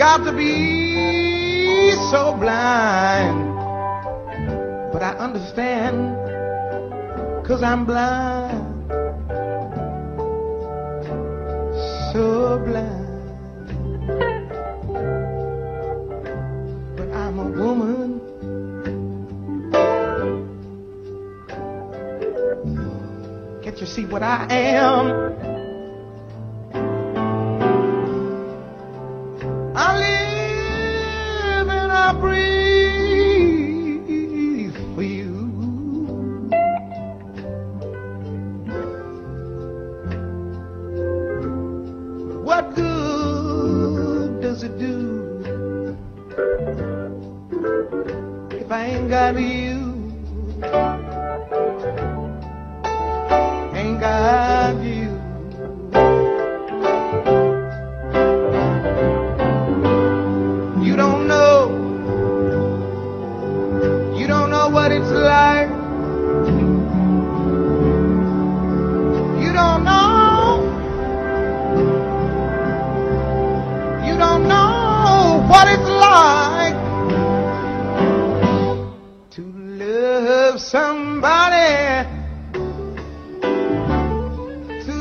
got to be so blind. But I understand, 'cause I'm blind. So blind. But I'm a woman. Can't you see what I am? I live and I breathe for you. What good does it do if I ain't got you? Ain't got you. You don't know what it's like. You don't know what it's like to love somebody, the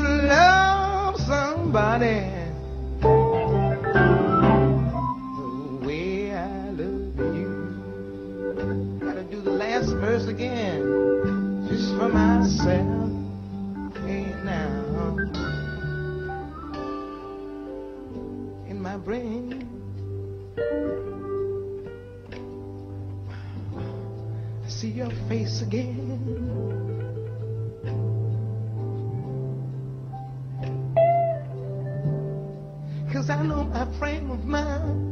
way I love you. Gotta do the last verse again, just for myself. Hey now, in my brain, I see your face again. Cause I know my frame of mind.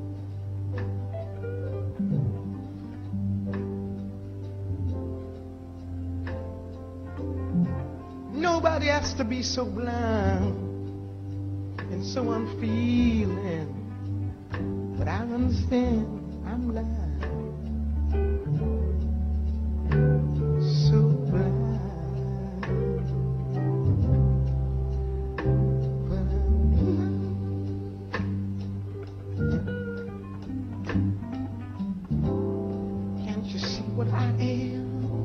Nobody has to be so blind and so unfeeling. But I understand I'm blind. So blind. Can't you see what I am?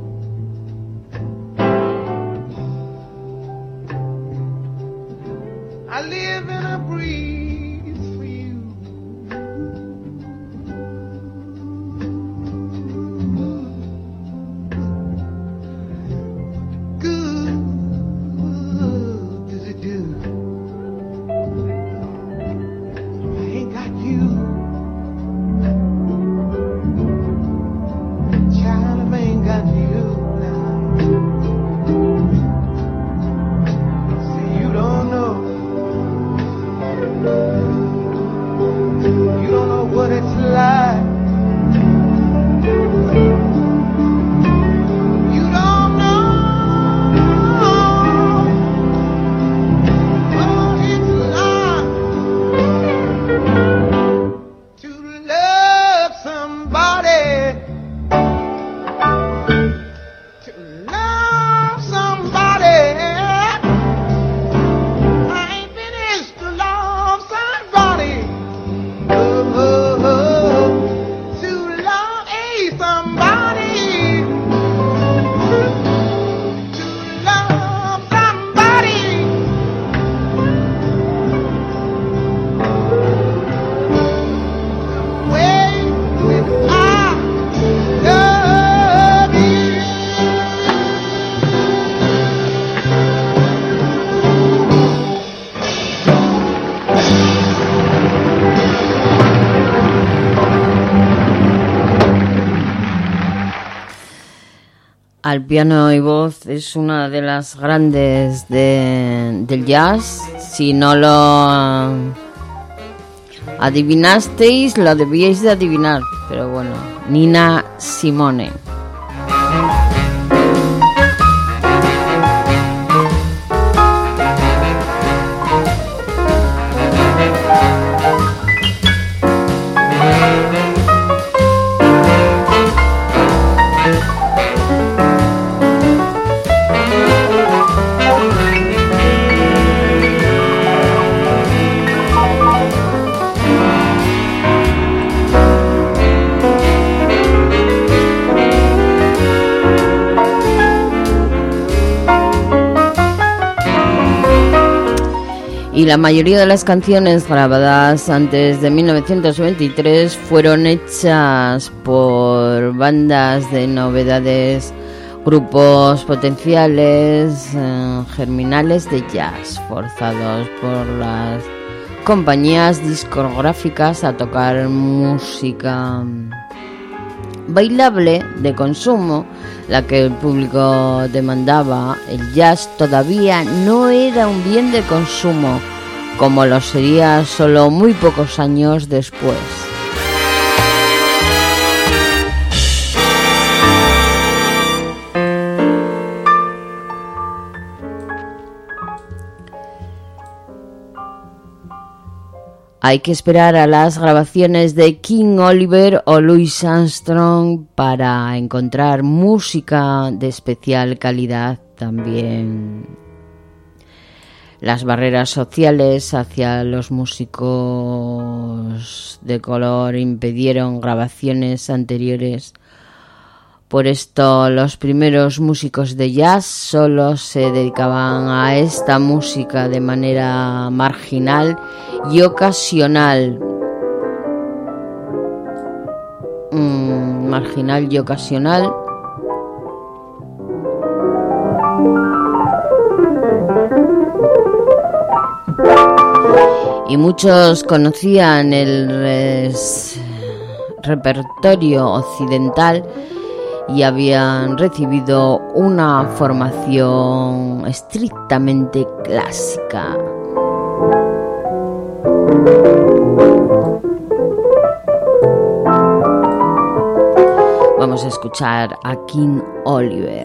I live and I breathe for you. Good does it do? I ain't got you. Child, I ain't got you now. See, you don't know. You don't know what it's like. You don't know what it's like to love somebody. To love somebody. I ain't finished to love somebody. To love somebody. To love somebody. Way when I love you. Al piano y voz es una de las grandes del jazz. Si no lo adivinasteis, lo debíais de adivinar. Pero bueno, Nina Simone. y la mayoría de las canciones grabadas antes de 1923 fueron hechas por bandas de novedades, grupos potenciales, germinales de jazz, forzados por las compañías discográficas a tocar música bailable de consumo, la que el público demandaba. El jazz todavía no era un bien de consumo, como lo sería solo muy pocos años después. Hay que esperar a las grabaciones de King Oliver o Louis Armstrong para encontrar música de especial calidad también. Las barreras sociales hacia los músicos de color impidieron grabaciones anteriores. Por esto, los primeros músicos de jazz solo se dedicaban a esta música de manera marginal y ocasional. Marginal y ocasional. Y muchos conocían el repertorio occidental y habían recibido una formación estrictamente clásica. Vamos a escuchar a King Oliver.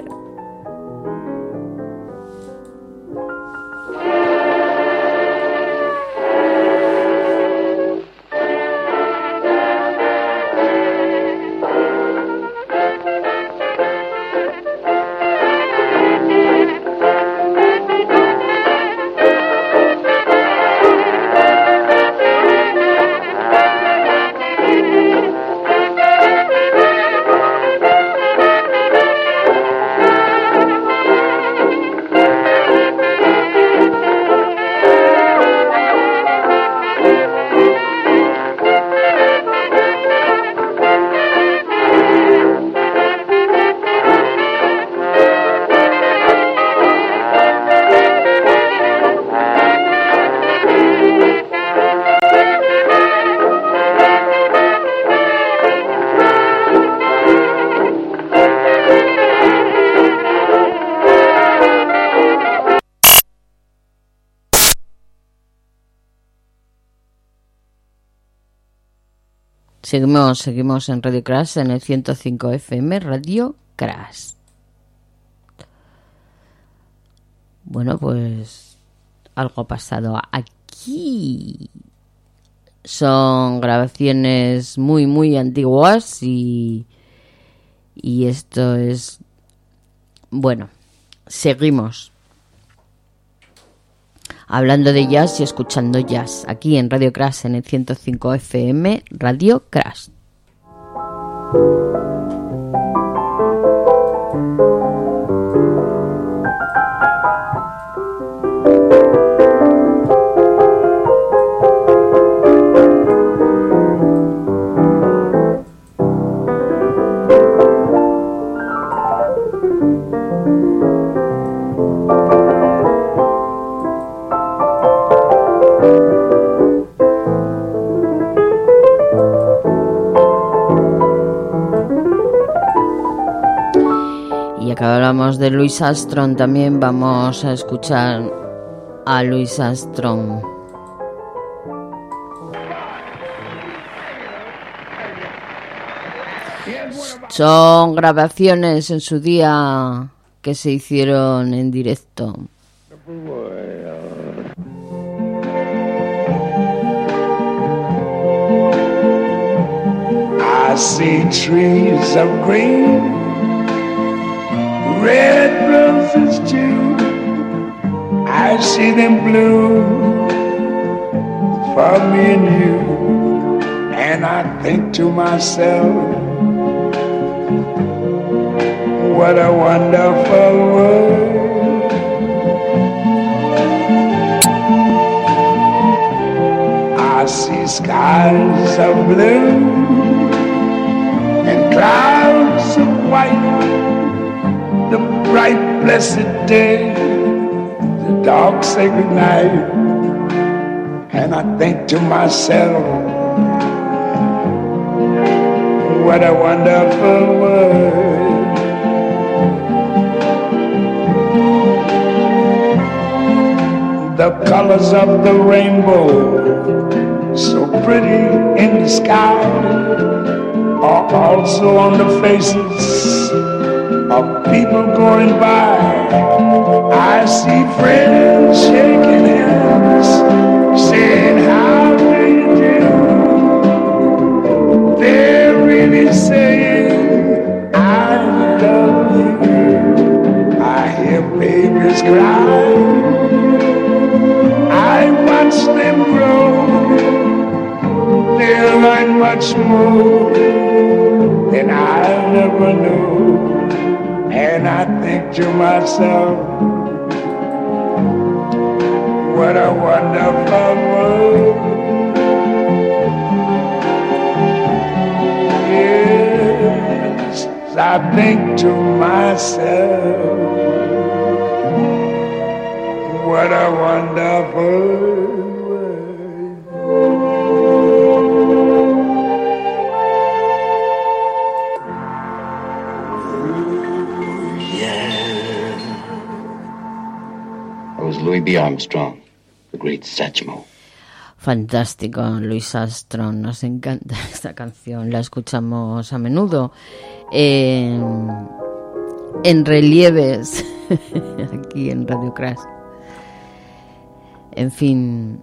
Seguimos en Radio Crash, en el 105 FM, Radio Crash. Bueno, pues algo ha pasado aquí. Son grabaciones muy, muy antiguas y esto es... Bueno, seguimos hablando de jazz y escuchando jazz aquí en Radio Crash, en el 105 FM, Radio Crash. Hablamos de Louis Armstrong, también vamos a escuchar a Louis Armstrong. Son grabaciones en su día que se hicieron en directo. I see trees of green, red roses too. I see them bloom for me and you. And I think to myself, what a wonderful world. I see skies of blue and clouds of white, the bright blessed day, the dark sacred night. And I think to myself, what a wonderful world. The colors of the rainbow, so pretty in the sky, are also on the faces of people going by. I see friends shaking hands, saying how do you do. They're really saying I love you. I hear babies cry, I watch them grow. They'll learn much more than I never knew. And I think to myself, what a wonderful world. Yes, I think to myself, what a wonderful world. Yeah. That was Louis B. Armstrong, the great Satchmo. Fantástico, Louis Armstrong, nos encanta esta canción, la escuchamos a menudo en relieves aquí en Radio Crash. En fin,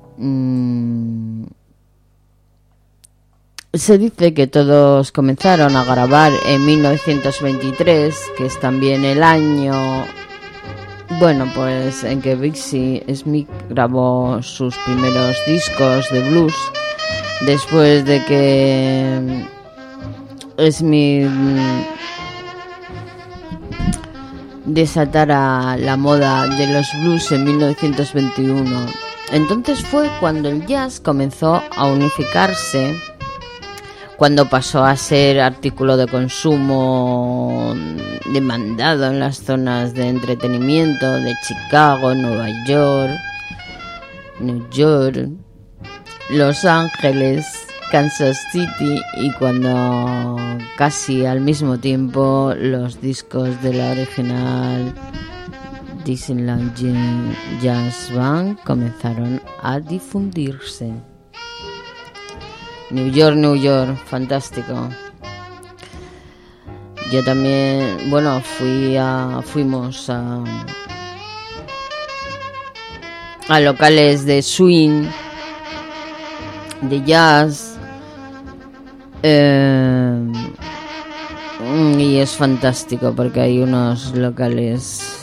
se dice que todos comenzaron a grabar en 1923, que es también el año, bueno, pues en que Bessie Smith grabó sus primeros discos de blues, después de que Smith desatara la moda de los blues en 1921. Entonces fue cuando el jazz comenzó a unificarse, cuando pasó a ser artículo de consumo demandado en las zonas de entretenimiento de Chicago, Nueva York, New York, Los Ángeles, Kansas City, y cuando casi al mismo tiempo los discos de la original Dixieland Jazz Band comenzaron a difundirse. New York, fantástico. Yo también, bueno, fuimos a locales de swing, de jazz, y es fantástico porque hay unos locales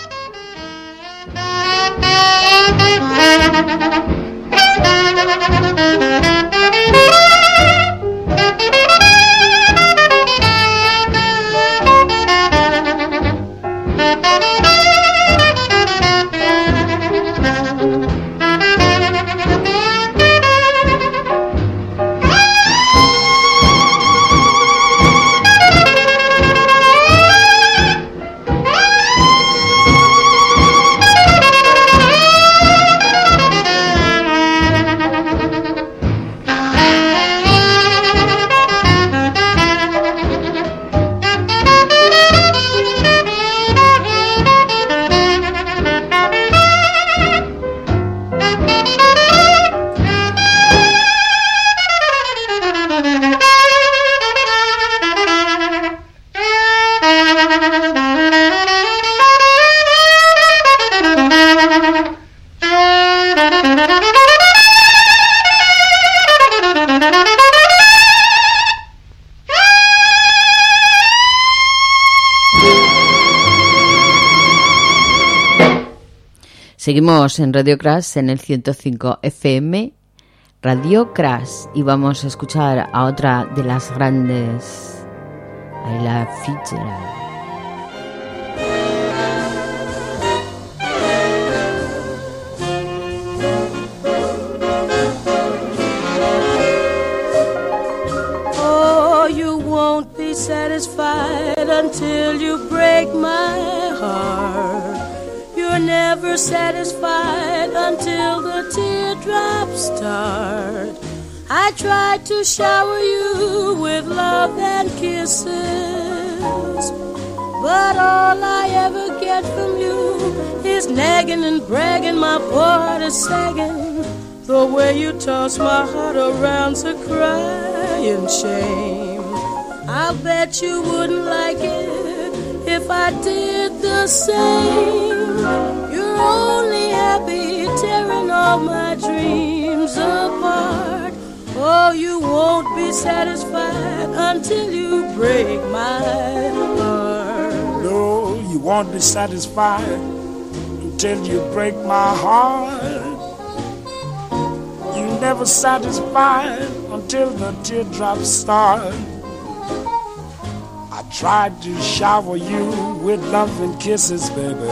Seguimos en Radio Crash en el 105 FM, Radio Crash, y vamos a escuchar a otra de las grandes, a Ella Fitzgerald. until you break my heart. You're never satisfied until the teardrops start. I tried to shower you with love and kisses, but all I ever get from you is nagging and bragging. My poor heart is sagging, the way you toss my heart around's a crying shame. I'll bet you wouldn't like it if I did the same. You're only happy tearing all my dreams apart. Oh, you won't be satisfied until you break my heart. No, you won't be satisfied until you break my heart. You never satisfied until the teardrops start. I tried to shower you with love and kisses, baby.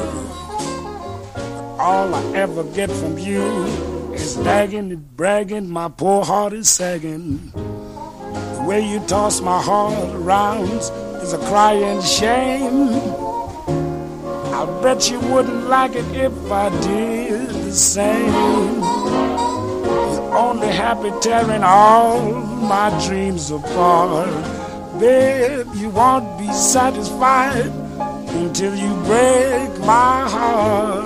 All I ever get from you is nagging and bragging. My poor heart is sagging. The way you toss my heart around is a crying shame. I bet you wouldn't like it if I did the same. You're only happy tearing all my dreams apart. Babe, you won't be satisfied until you break my heart.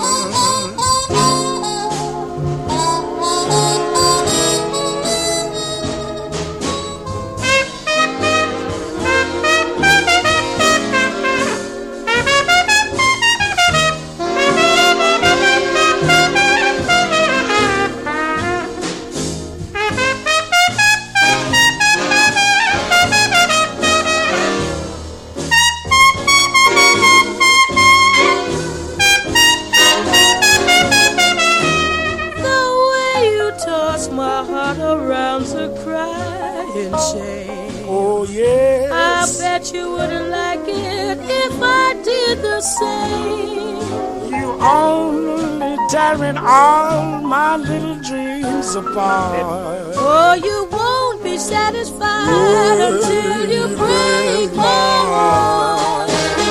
Oh yes, I bet you wouldn't like it if I did the same. You only tearing all my little dreams apart. Oh, you won't be satisfied until you break my heart.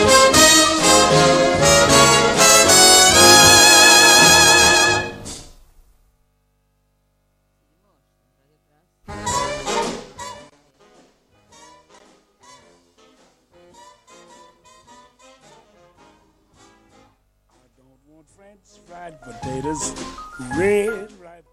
French fried potatoes, red ripe.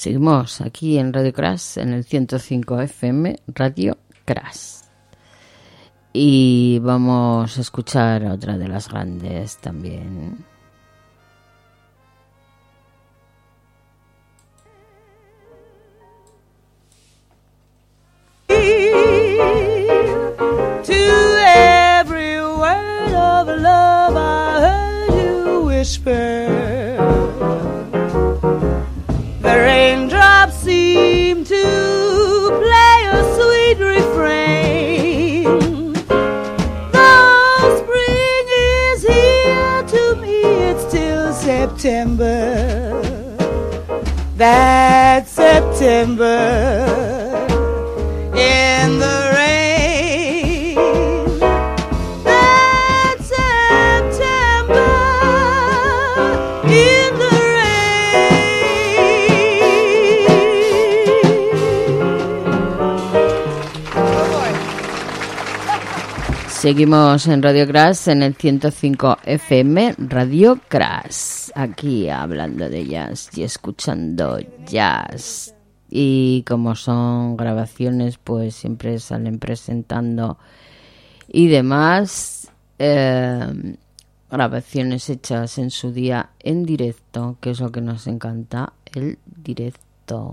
Seguimos aquí en Radio Crash, en el 105 FM, Radio Crash. Y vamos a escuchar a otra de las grandes también. To every word of love I heard you whisper, the raindrops seem to play a sweet refrain. Though spring is here, to me it's still September. That's September. In the rain, that's September. In the rain. Seguimos en Radio Crash, en el 105 FM, Radio Crash. Aquí hablando de jazz y escuchando jazz. Y como son grabaciones, pues siempre salen presentando y demás, grabaciones hechas en su día en directo, que es lo que nos encanta, el directo.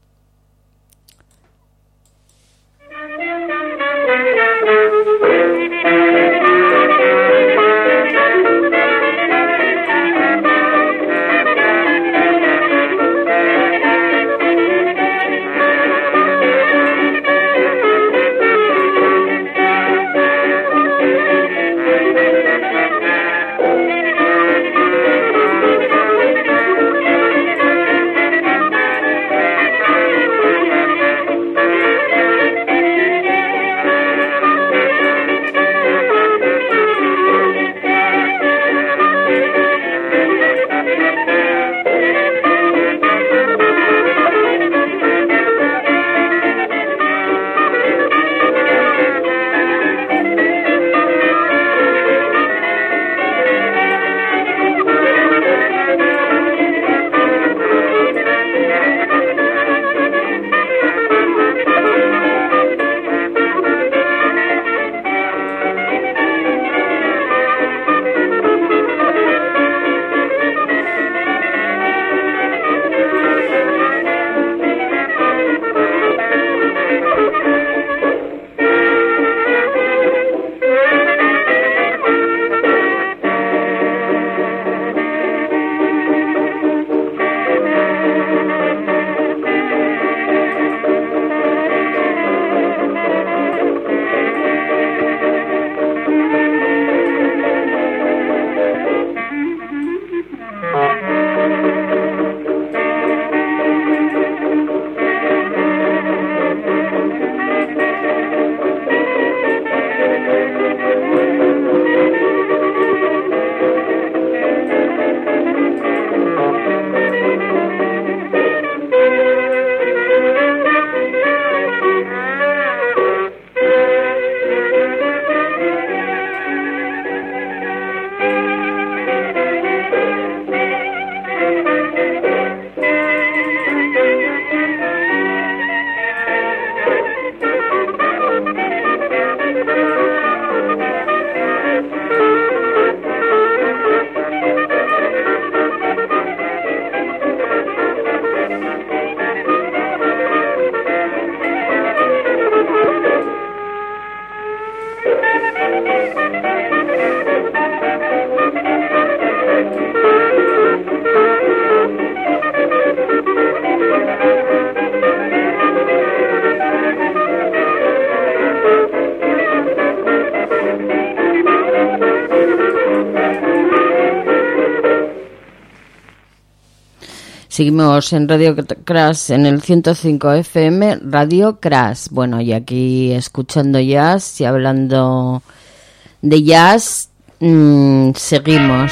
Seguimos en Radio Crash, en el 105 FM, Radio Crash. Bueno, y aquí escuchando jazz y hablando de jazz, seguimos.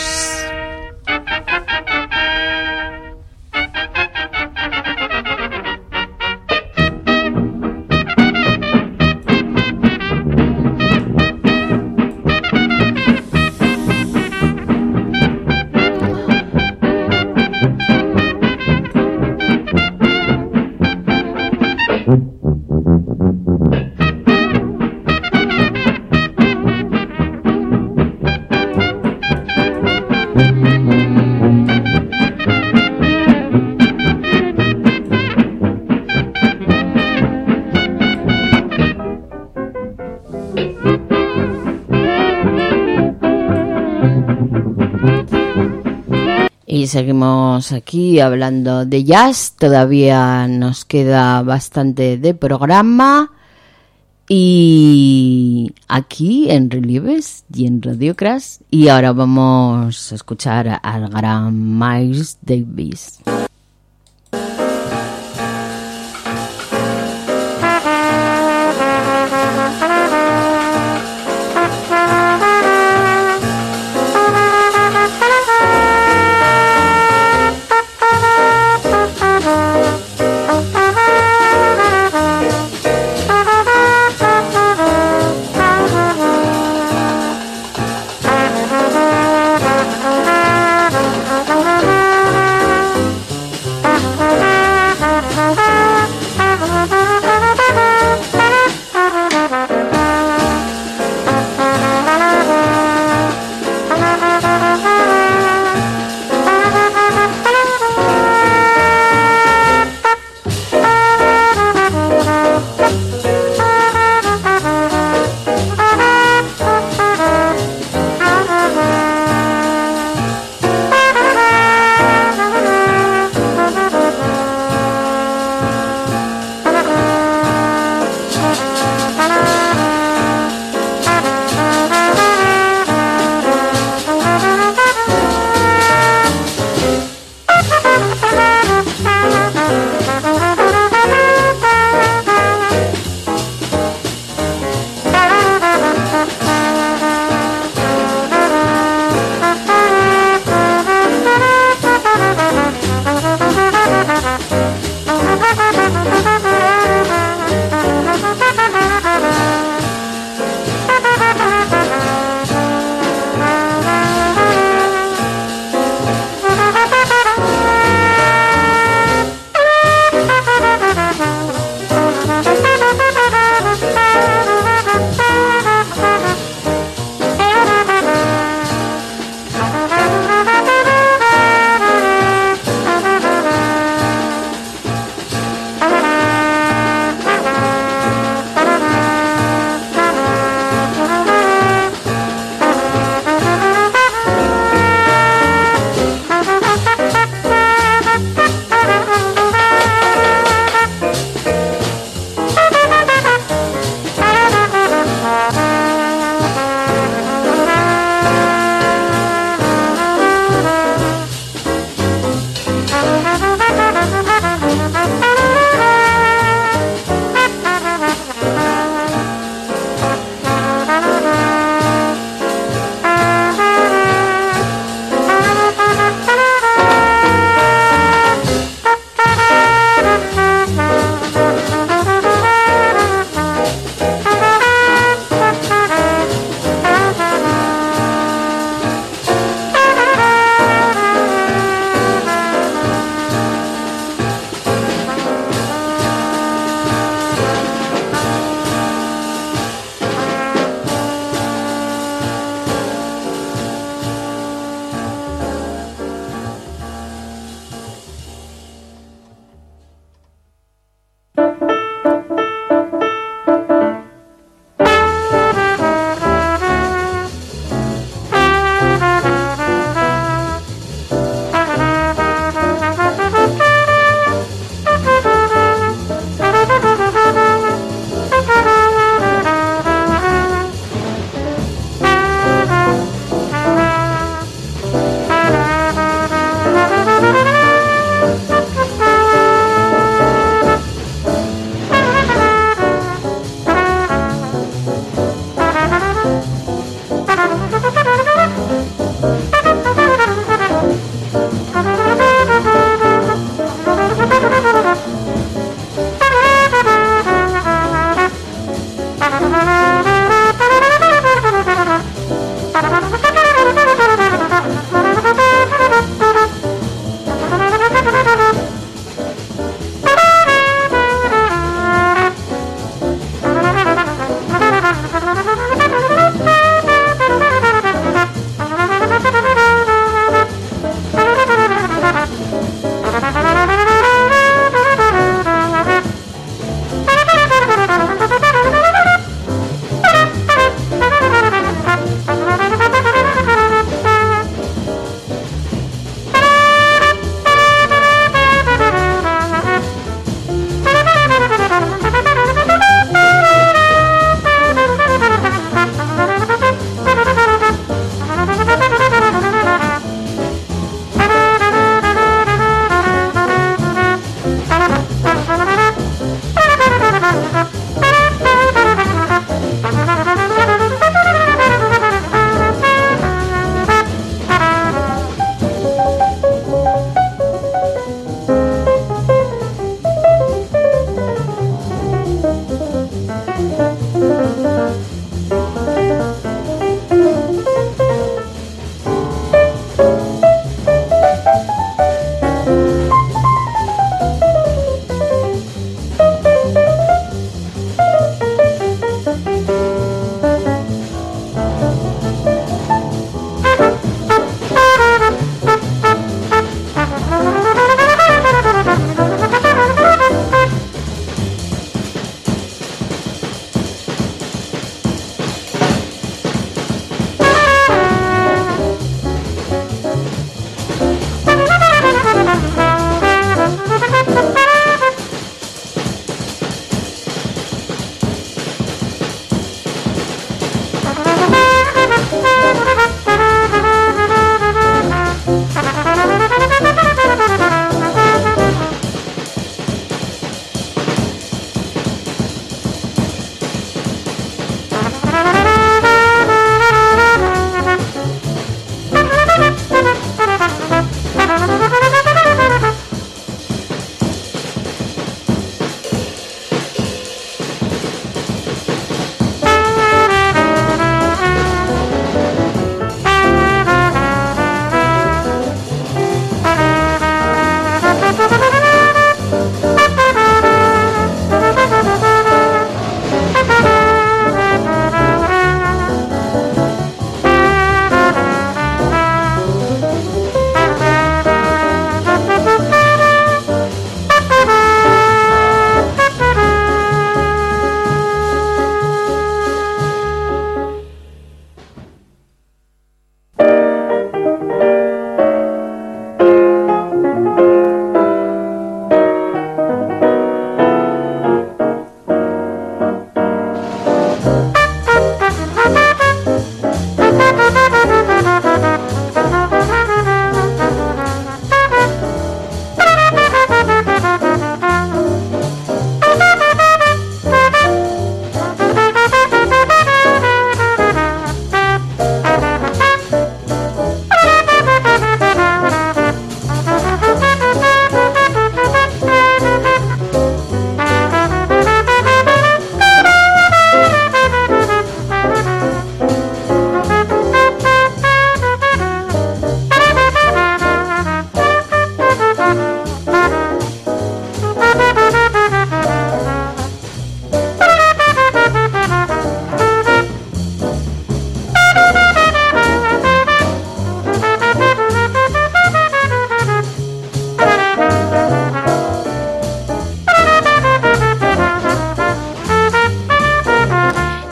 Y seguimos aquí hablando de jazz. Todavía nos queda bastante de programa. Y aquí en Relieves y en Radio Crash. Y ahora vamos a escuchar al gran Miles Davis.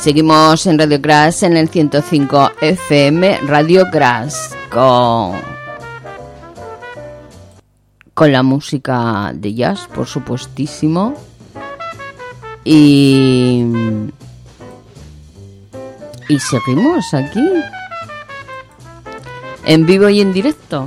Seguimos en Radio Crash en el 105 FM, Radio Crash, con la música de jazz, por supuestísimo. Y seguimos aquí, en vivo y en directo.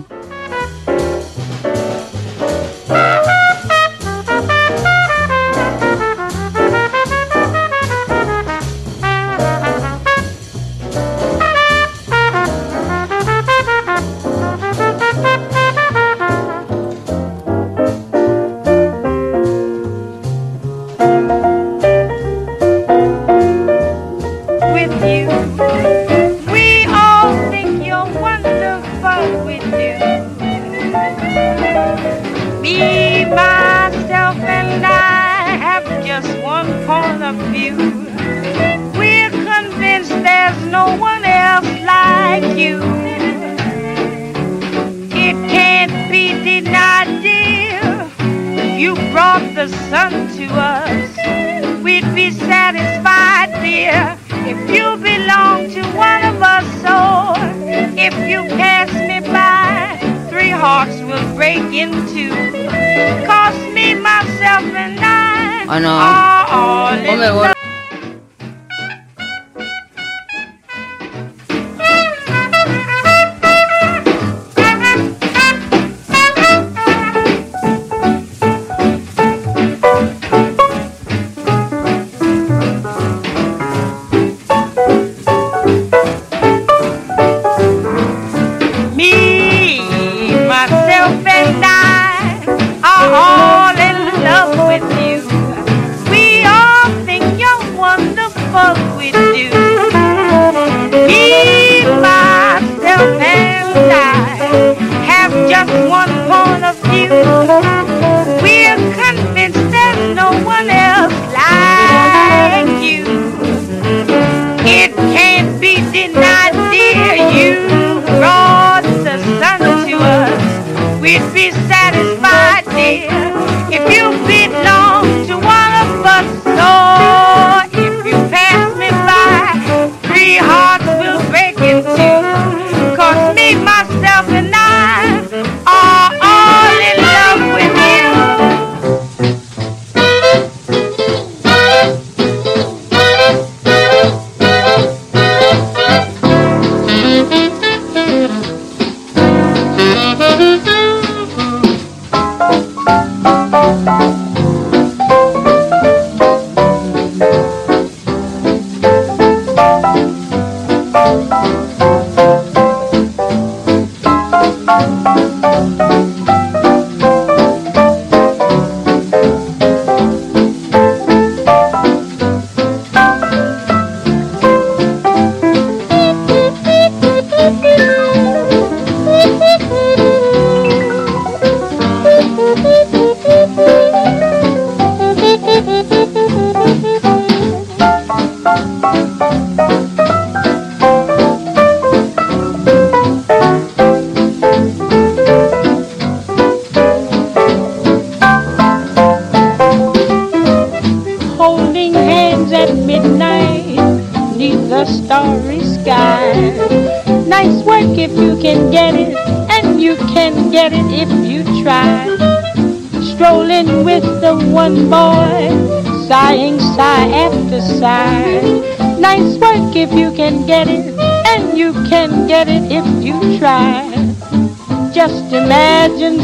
Oh no, hombre, bueno. Just imagine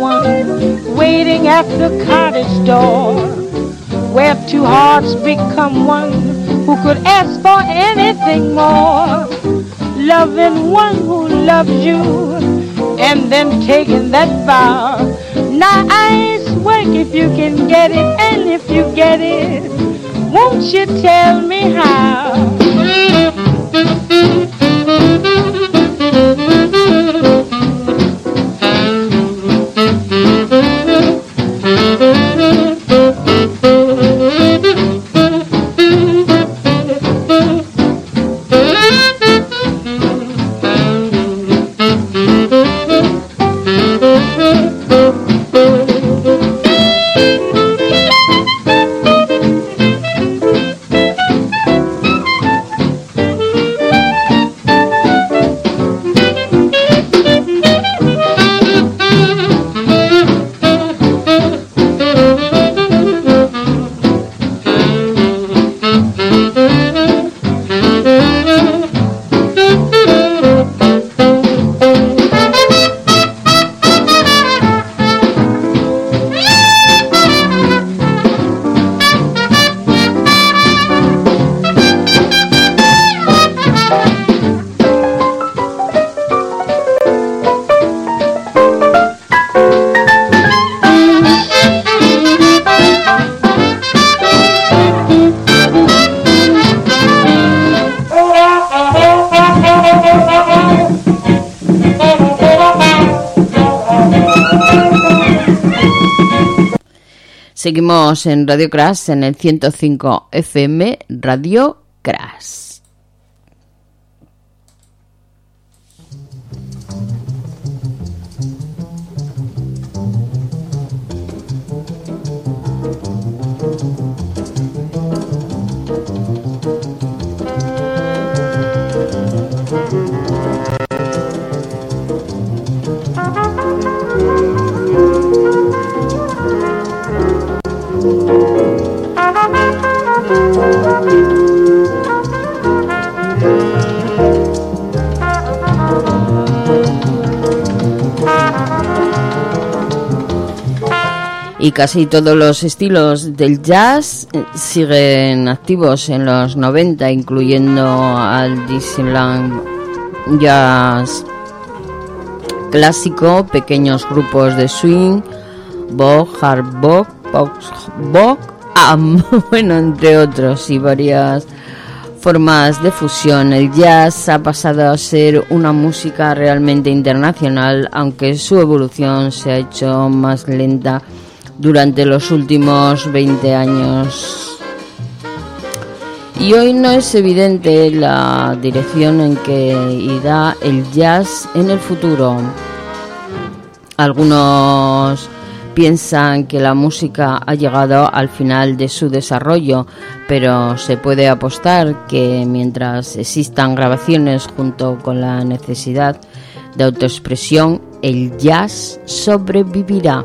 someone waiting at the cottage door, where two hearts become one, who could ask for anything more. Loving one who loves you, and then taking that vow. Nice work if you can get it, and if you get it, won't you tell me how? Seguimos en Radio Crash, en el 105 FM, Radio Crash. Y casi todos los estilos del jazz siguen activos en los 90, incluyendo al Dixieland Jazz clásico, pequeños grupos de swing, bog, hard bog, bog, bueno, entre otros, y varias formas de fusión. El jazz ha pasado a ser una música realmente internacional, aunque su evolución se ha hecho más lenta durante los últimos 20 años. Y hoy no es evidente la dirección en que irá el jazz en el futuro. Algunos piensan que la música ha llegado al final de su desarrollo, pero se puede apostar que mientras existan grabaciones junto con la necesidad de autoexpresión, el jazz sobrevivirá.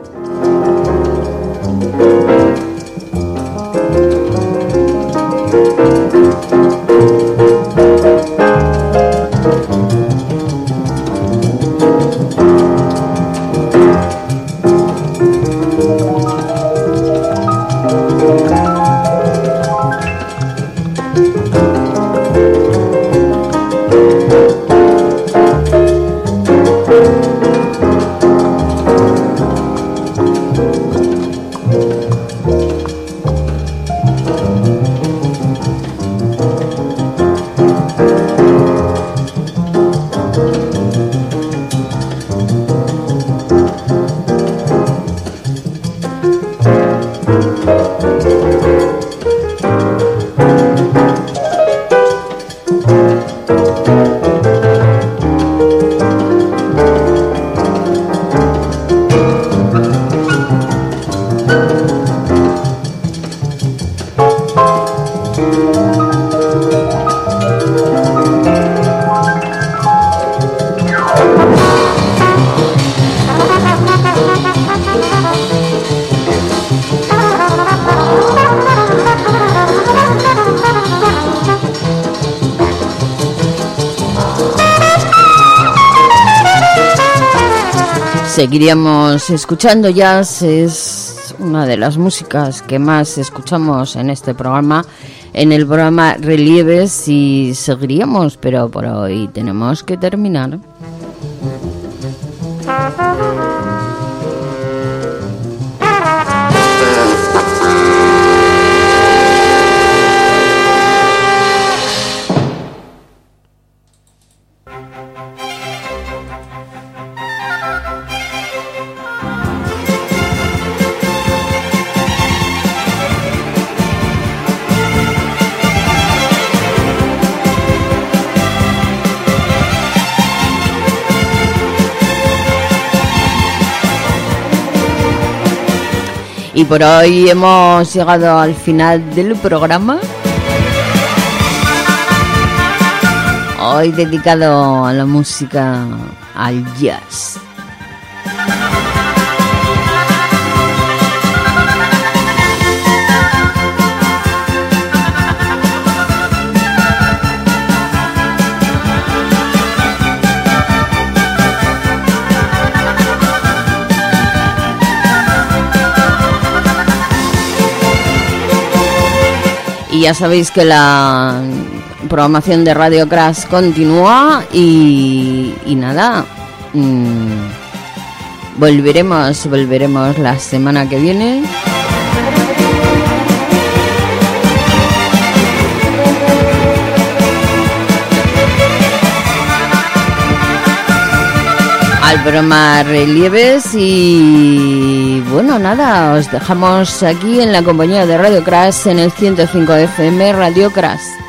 Seguiríamos escuchando jazz, es una de las músicas que más escuchamos en este programa, en el programa Relieves, y seguiríamos, pero por hoy tenemos que terminar. Y por hoy hemos llegado al final del programa. Hoy dedicado a la música, al jazz. Y ya sabéis que la programación de Radio Crash continúa y nada, volveremos la semana que viene. Al broma relieves y bueno, nada, os dejamos aquí en la compañía de Radio Crash en el 105 FM Radio Crash.